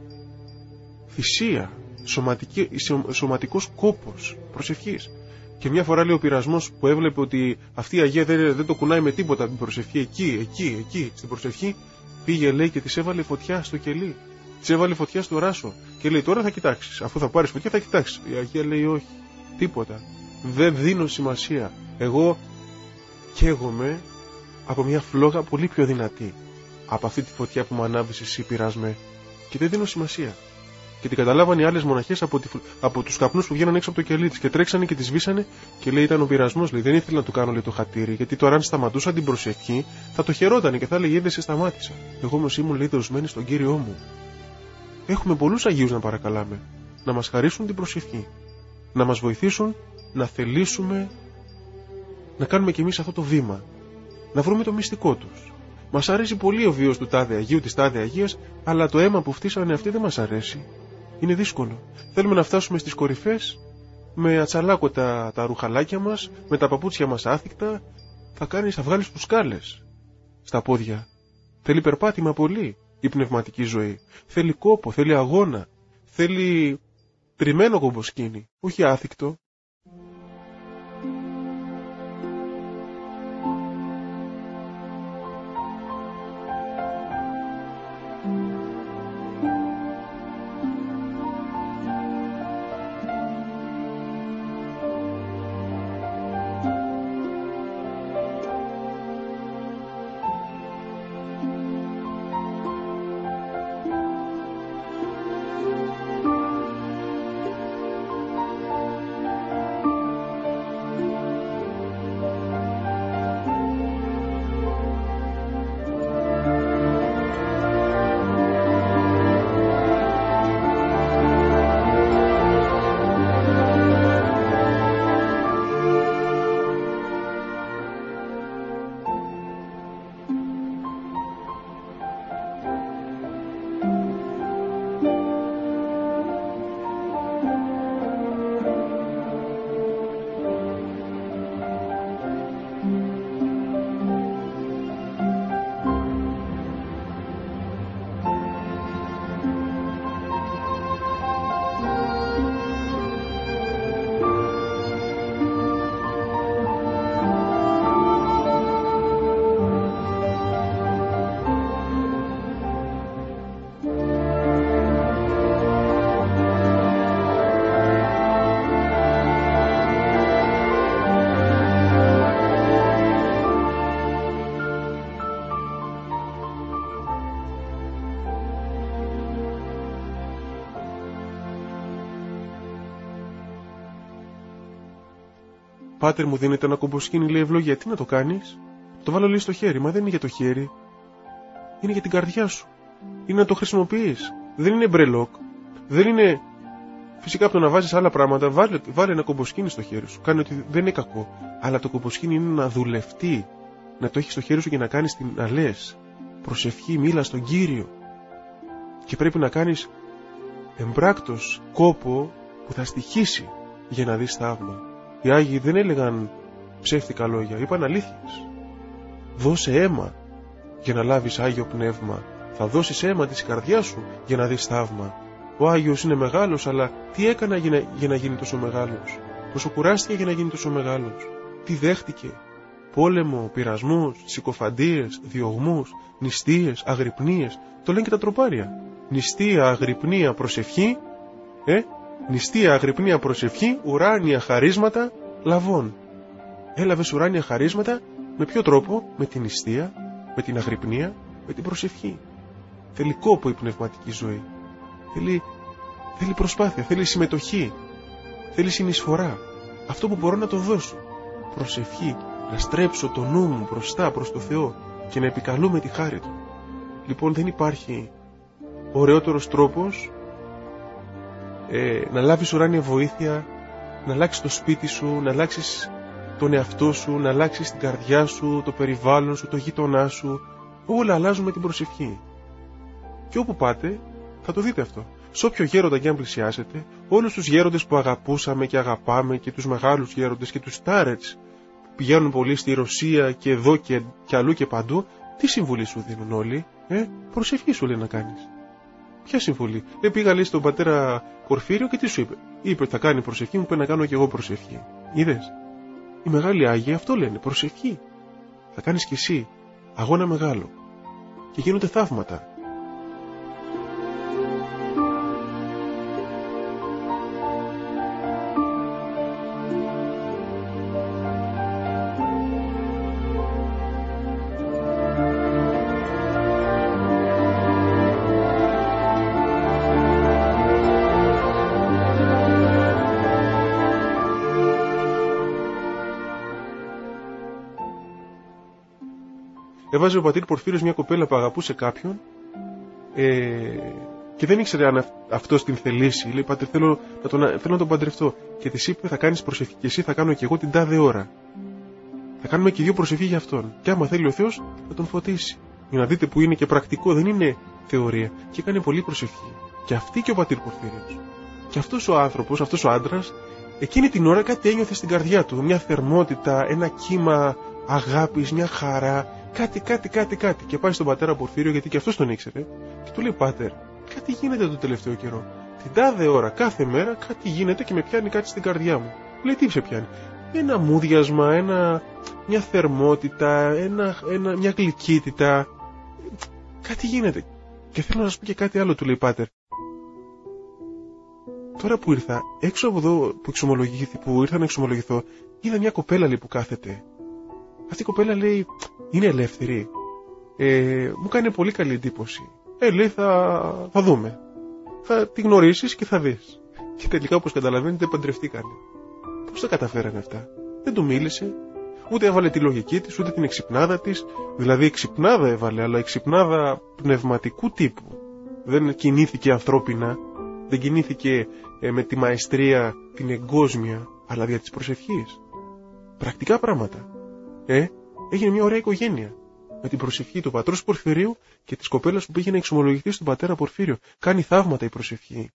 Θυσία, σωματική, σωματικός κόπος προσευχής. Και μια φορά, λέει, ο πειρασμός που έβλεπε ότι αυτή η Αγία δεν, δεν το κουνάει με τίποτα την προσευχή, εκεί, εκεί, εκεί, στην προσευχή, πήγε, λέει, και της έβαλε φωτιά στο κελί. Της έβαλε φωτιά στο ράσο. Και λέει, τώρα θα κοιτάξεις. Αφού θα πάρεις φωτιά, θα κοιτάξεις. Η Αγία λέει, όχι, τίποτα. Δεν δίνω σημασία. Εγώ καίγομαι από μια φλόγα πολύ πιο δυνατή από αυτή τη φωτιά που μου ανάβεις εσύ, πειράσμε. Και δεν δίνω σημασία. Και την καταλάβανε οι άλλες μοναχές από, τη, από τους καπνούς που βγαίναν έξω από το κελί της και τρέξανε και τη σβήσανε και, λέει, ήταν ο πειρασμός. Λέει, δεν ήθελα να του κάνω, λέει, το χατήρι, γιατί τώρα αν σταματούσα την προσευχή θα το χαιρότανε και θα έλεγε, είδε, σε σταμάτησα. Εγώ όμως ήμουν, λέει, δοσμένη στον Κύριό μου. Έχουμε πολλούς Αγίους να παρακαλάμε να μας χαρίσουν την προσευχή, να μας βοηθήσουν να θελήσουμε να κάνουμε κι εμείς αυτό το βήμα, να βρούμε το μυστικό τους. Μας αρέσει πολύ ο βίος του τάδε Αγίου, της τάδε Αγίας, αλλά το αίμα που φτύσανε αυτοί δεν μας αρέσει. Είναι δύσκολο. Θέλουμε να φτάσουμε στις κορυφές με ατσαλάκωτα τα ρουχαλάκια μας, με τα παπούτσια μας άθικτα. Θα κάνεις, θα βγάλεις τους σκάλες στα πόδια. Θέλει περπάτημα πολύ η πνευματική ζωή. Θέλει κόπο, θέλει αγώνα, θέλει τριμμένο κομποσκήνη, όχι άθικτο. Πάτερ, μου δίνετε ένα κομποσκήνι, λέει, ευλογία. Τι να το κάνεις? Το βάλω, λέει, στο χέρι. Μα δεν είναι για το χέρι. Είναι για την καρδιά σου. Είναι να το χρησιμοποιείς. Δεν είναι μπρελόκ. Δεν είναι. Φυσικά από το να βάζεις άλλα πράγματα, βάλε, βάλε ένα κομποσκήνι στο χέρι σου. Κάνει ότι δεν είναι κακό. Αλλά το κομποσκήνι είναι να δουλευτεί. Να το έχεις στο χέρι σου και να κάνεις την να λες προσευχή, μίλα στον Κύριο. Και πρέπει να κάνεις εμπράκτος κόπο που θα στοιχήσει για να δεις θαύμα. Οι Άγιοι δεν έλεγαν ψεύτικα λόγια, είπαν αλήθειες. Δώσε αίμα για να λάβεις Άγιο Πνεύμα. Θα δώσεις αίμα της καρδιάς σου για να δεις θαύμα. Ο Άγιος είναι μεγάλος, αλλά τι έκανα για να, για να γίνει τόσο μεγάλος? Πόσο κουράστηκε για να γίνει τόσο μεγάλος? Τι δέχτηκε? Πόλεμο, πειρασμούς, συκοφαντίες, διωγμούς, νηστείες, αγρυπνίες. Το λένε και τα τροπάρια. Νηστεία, αγρυπνία, προσευχή, ε, νηστεία, αγρυπνία, προσευχή, ουράνια χαρίσματα λαβών. Έλαβες ουράνια χαρίσματα με ποιο τρόπο? Με την νηστεία, με την αγρυπνία, με την προσευχή. θέλει κόπο η πνευματική ζωή. Θέλει, θέλει προσπάθεια, θέλει συμμετοχή, θέλει συνεισφορά. Αυτό που μπορώ να το δώσω. Προσευχή, να στρέψω το νου μου μπροστά προς το Θεό και να επικαλούμε τη χάρη Του. Λοιπόν, δεν υπάρχει ωραιότερος τρόπος ε, να λάβεις ουράνια βοήθεια, να αλλάξεις το σπίτι σου, να αλλάξεις τον εαυτό σου, να αλλάξεις την καρδιά σου, το περιβάλλον σου, το γείτονά σου. Όλα αλλάζουν με την προσευχή. Και όπου πάτε θα το δείτε αυτό. Σε όποιο γέροντα και αν πλησιάσετε, όλους τους γέροντες που αγαπούσαμε και αγαπάμε και τους μεγάλους γέροντες και τους στάρετς που πηγαίνουν πολύ στη Ρωσία και εδώ και, και αλλού και παντού, τι συμβουλή σου δίνουν όλοι? Ε, προσευχή σου λέει να κάνεις. Ποια συμβουλή? Δεν πήγα λέει στον πατέρα Πορφύριο και τι σου είπε? Είπε θα κάνει προσευχή, μου είπε να κάνω και εγώ προσευχή. Είδες? Οι μεγάλοι Άγιοι αυτό λένε, προσευχή. Θα κάνεις κι εσύ αγώνα μεγάλο. Και γίνονται θαύματα. Έβαζε ο πατήρ Πορφύριος μια κοπέλα που αγαπούσε κάποιον ε, και δεν ήξερε αν αυτός την θελήσει. Λέει, πατήρ, θέλω να, τον, θέλω να τον παντρευτώ. Και της είπε, θα κάνεις προσευχή και εσύ θα κάνω και εγώ την τάδε ώρα. Θα κάνουμε και δύο προσευχή για αυτόν. Και άμα θέλει ο Θεός θα τον φωτίσει. Για να δείτε που είναι και πρακτικό, δεν είναι θεωρία. Και έκανε πολύ προσευχή. Και αυτή και ο πατήρ Πορφύριος. Και αυτός ο άνθρωπος, αυτός ο άντρας, εκείνη την ώρα κάτι ένιωθε στην καρδιά του. Μια θερμότητα, ένα κύμα αγάπης, μια χαρά. Κάτι, κάτι, κάτι, κάτι. Και πάει στον πατέρα Πορφύριο, γιατί και αυτός τον ήξερε, και του λέει, πάτερ, κάτι γίνεται το τελευταίο καιρό. Την τάδε ώρα, κάθε μέρα, κάτι γίνεται και με πιάνει κάτι στην καρδιά μου. Λέει, τι σε πιάνει? Ένα μούδιασμα, ένα, μια θερμότητα, ένα, ένα, μια γλυκύτητα. Κάτι γίνεται. Και θέλω να σας πω και κάτι άλλο, του λέει, πάτερ. Τώρα που ήρθα, έξω από εδώ που, που ήρθα να εξομολογηθώ, είδα μια κοπέλα λέει, που κάθεται. Αυτή η κοπέλα λέει, είναι ελεύθερη. Ε, μου κάνει πολύ καλή εντύπωση. Ε, λέει, θα, θα δούμε. Θα τη γνωρίσεις και θα δεις. Και τελικά, όπως καταλαβαίνετε, παντρευτήκανε. Πώς τα καταφέρανε αυτά? Δεν του μίλησε, ούτε έβαλε τη λογική της, ούτε την εξυπνάδα της. Δηλαδή, εξυπνάδα έβαλε, αλλά εξυπνάδα πνευματικού τύπου. Δεν κινήθηκε ανθρώπινα, δεν κινήθηκε ε, με τη μαεστρία την εγκόσμια, αλλά δια της προσευχής. Πρακτικά πράγματα. Ε, έγινε μια ωραία οικογένεια. Με την προσευχή του πατρός Πορφυρίου και της κοπέλας που πήγε να εξομολογηθεί στον πατέρα Πορφύριο. Κάνει θαύματα η προσευχή.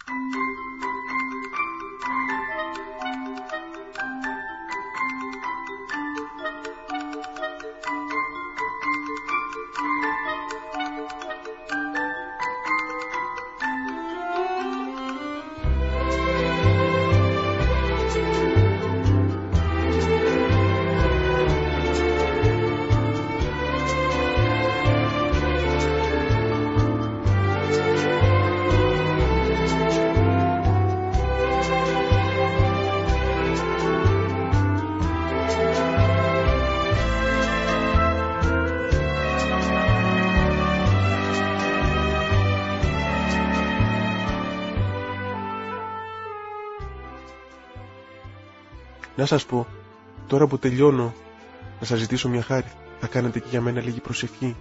Να σας πω, τώρα που τελειώνω, να σας ζητήσω μια χάρη. Θα κάνετε και για μένα λίγη προσευχή?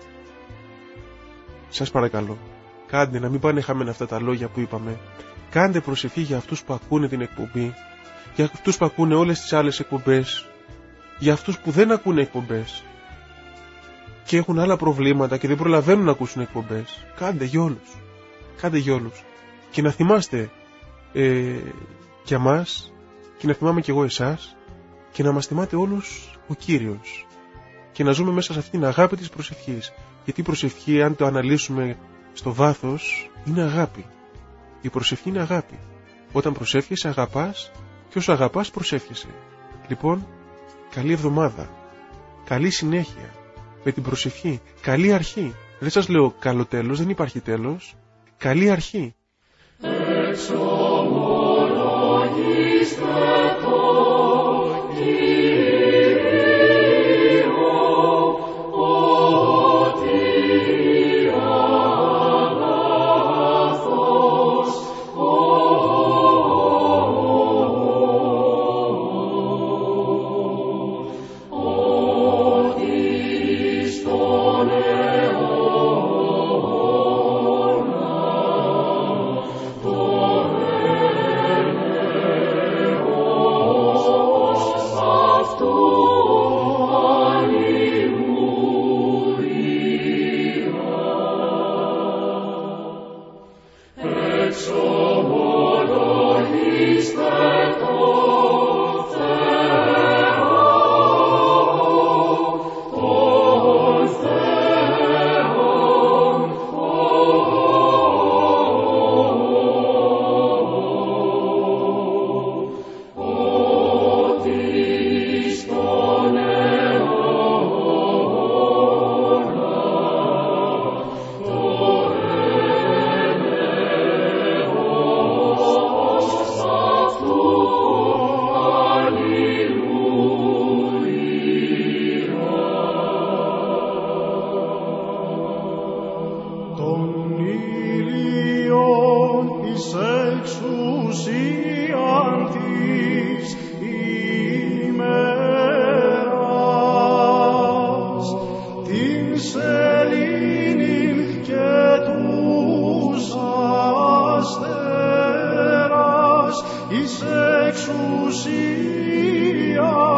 Σας παρακαλώ, κάντε, να μην πάνε χαμένα αυτά τα λόγια που είπαμε. Κάντε προσευχή για αυτούς που ακούνε την εκπομπή, για αυτούς που ακούνε όλες τις άλλες εκπομπές, για αυτούς που δεν ακούνε εκπομπές και έχουν άλλα προβλήματα και δεν προλαβαίνουν να ακούσουν εκπομπές. Κάντε για όλους. Κάντε για όλους. Και να θυμάστε ε, για μας, και να θυμάμαι κι εγώ εσάς, και να μας θυμάται όλους ο Κύριος, και να ζούμε μέσα σε αυτήν την αγάπη της προσευχής. Γιατί η προσευχή, αν το αναλύσουμε στο βάθος, είναι αγάπη. Η προσευχή είναι αγάπη. Όταν προσεύχεσαι αγαπάς, και όσο αγαπάς προσεύχεσαι. Λοιπόν, καλή εβδομάδα, καλή συνέχεια με την προσευχή, καλή αρχή. Δεν σας λέω καλό τέλος, δεν υπάρχει τέλος. Καλή αρχή. Oh σελήνην και τους αστέρας εις εξουσία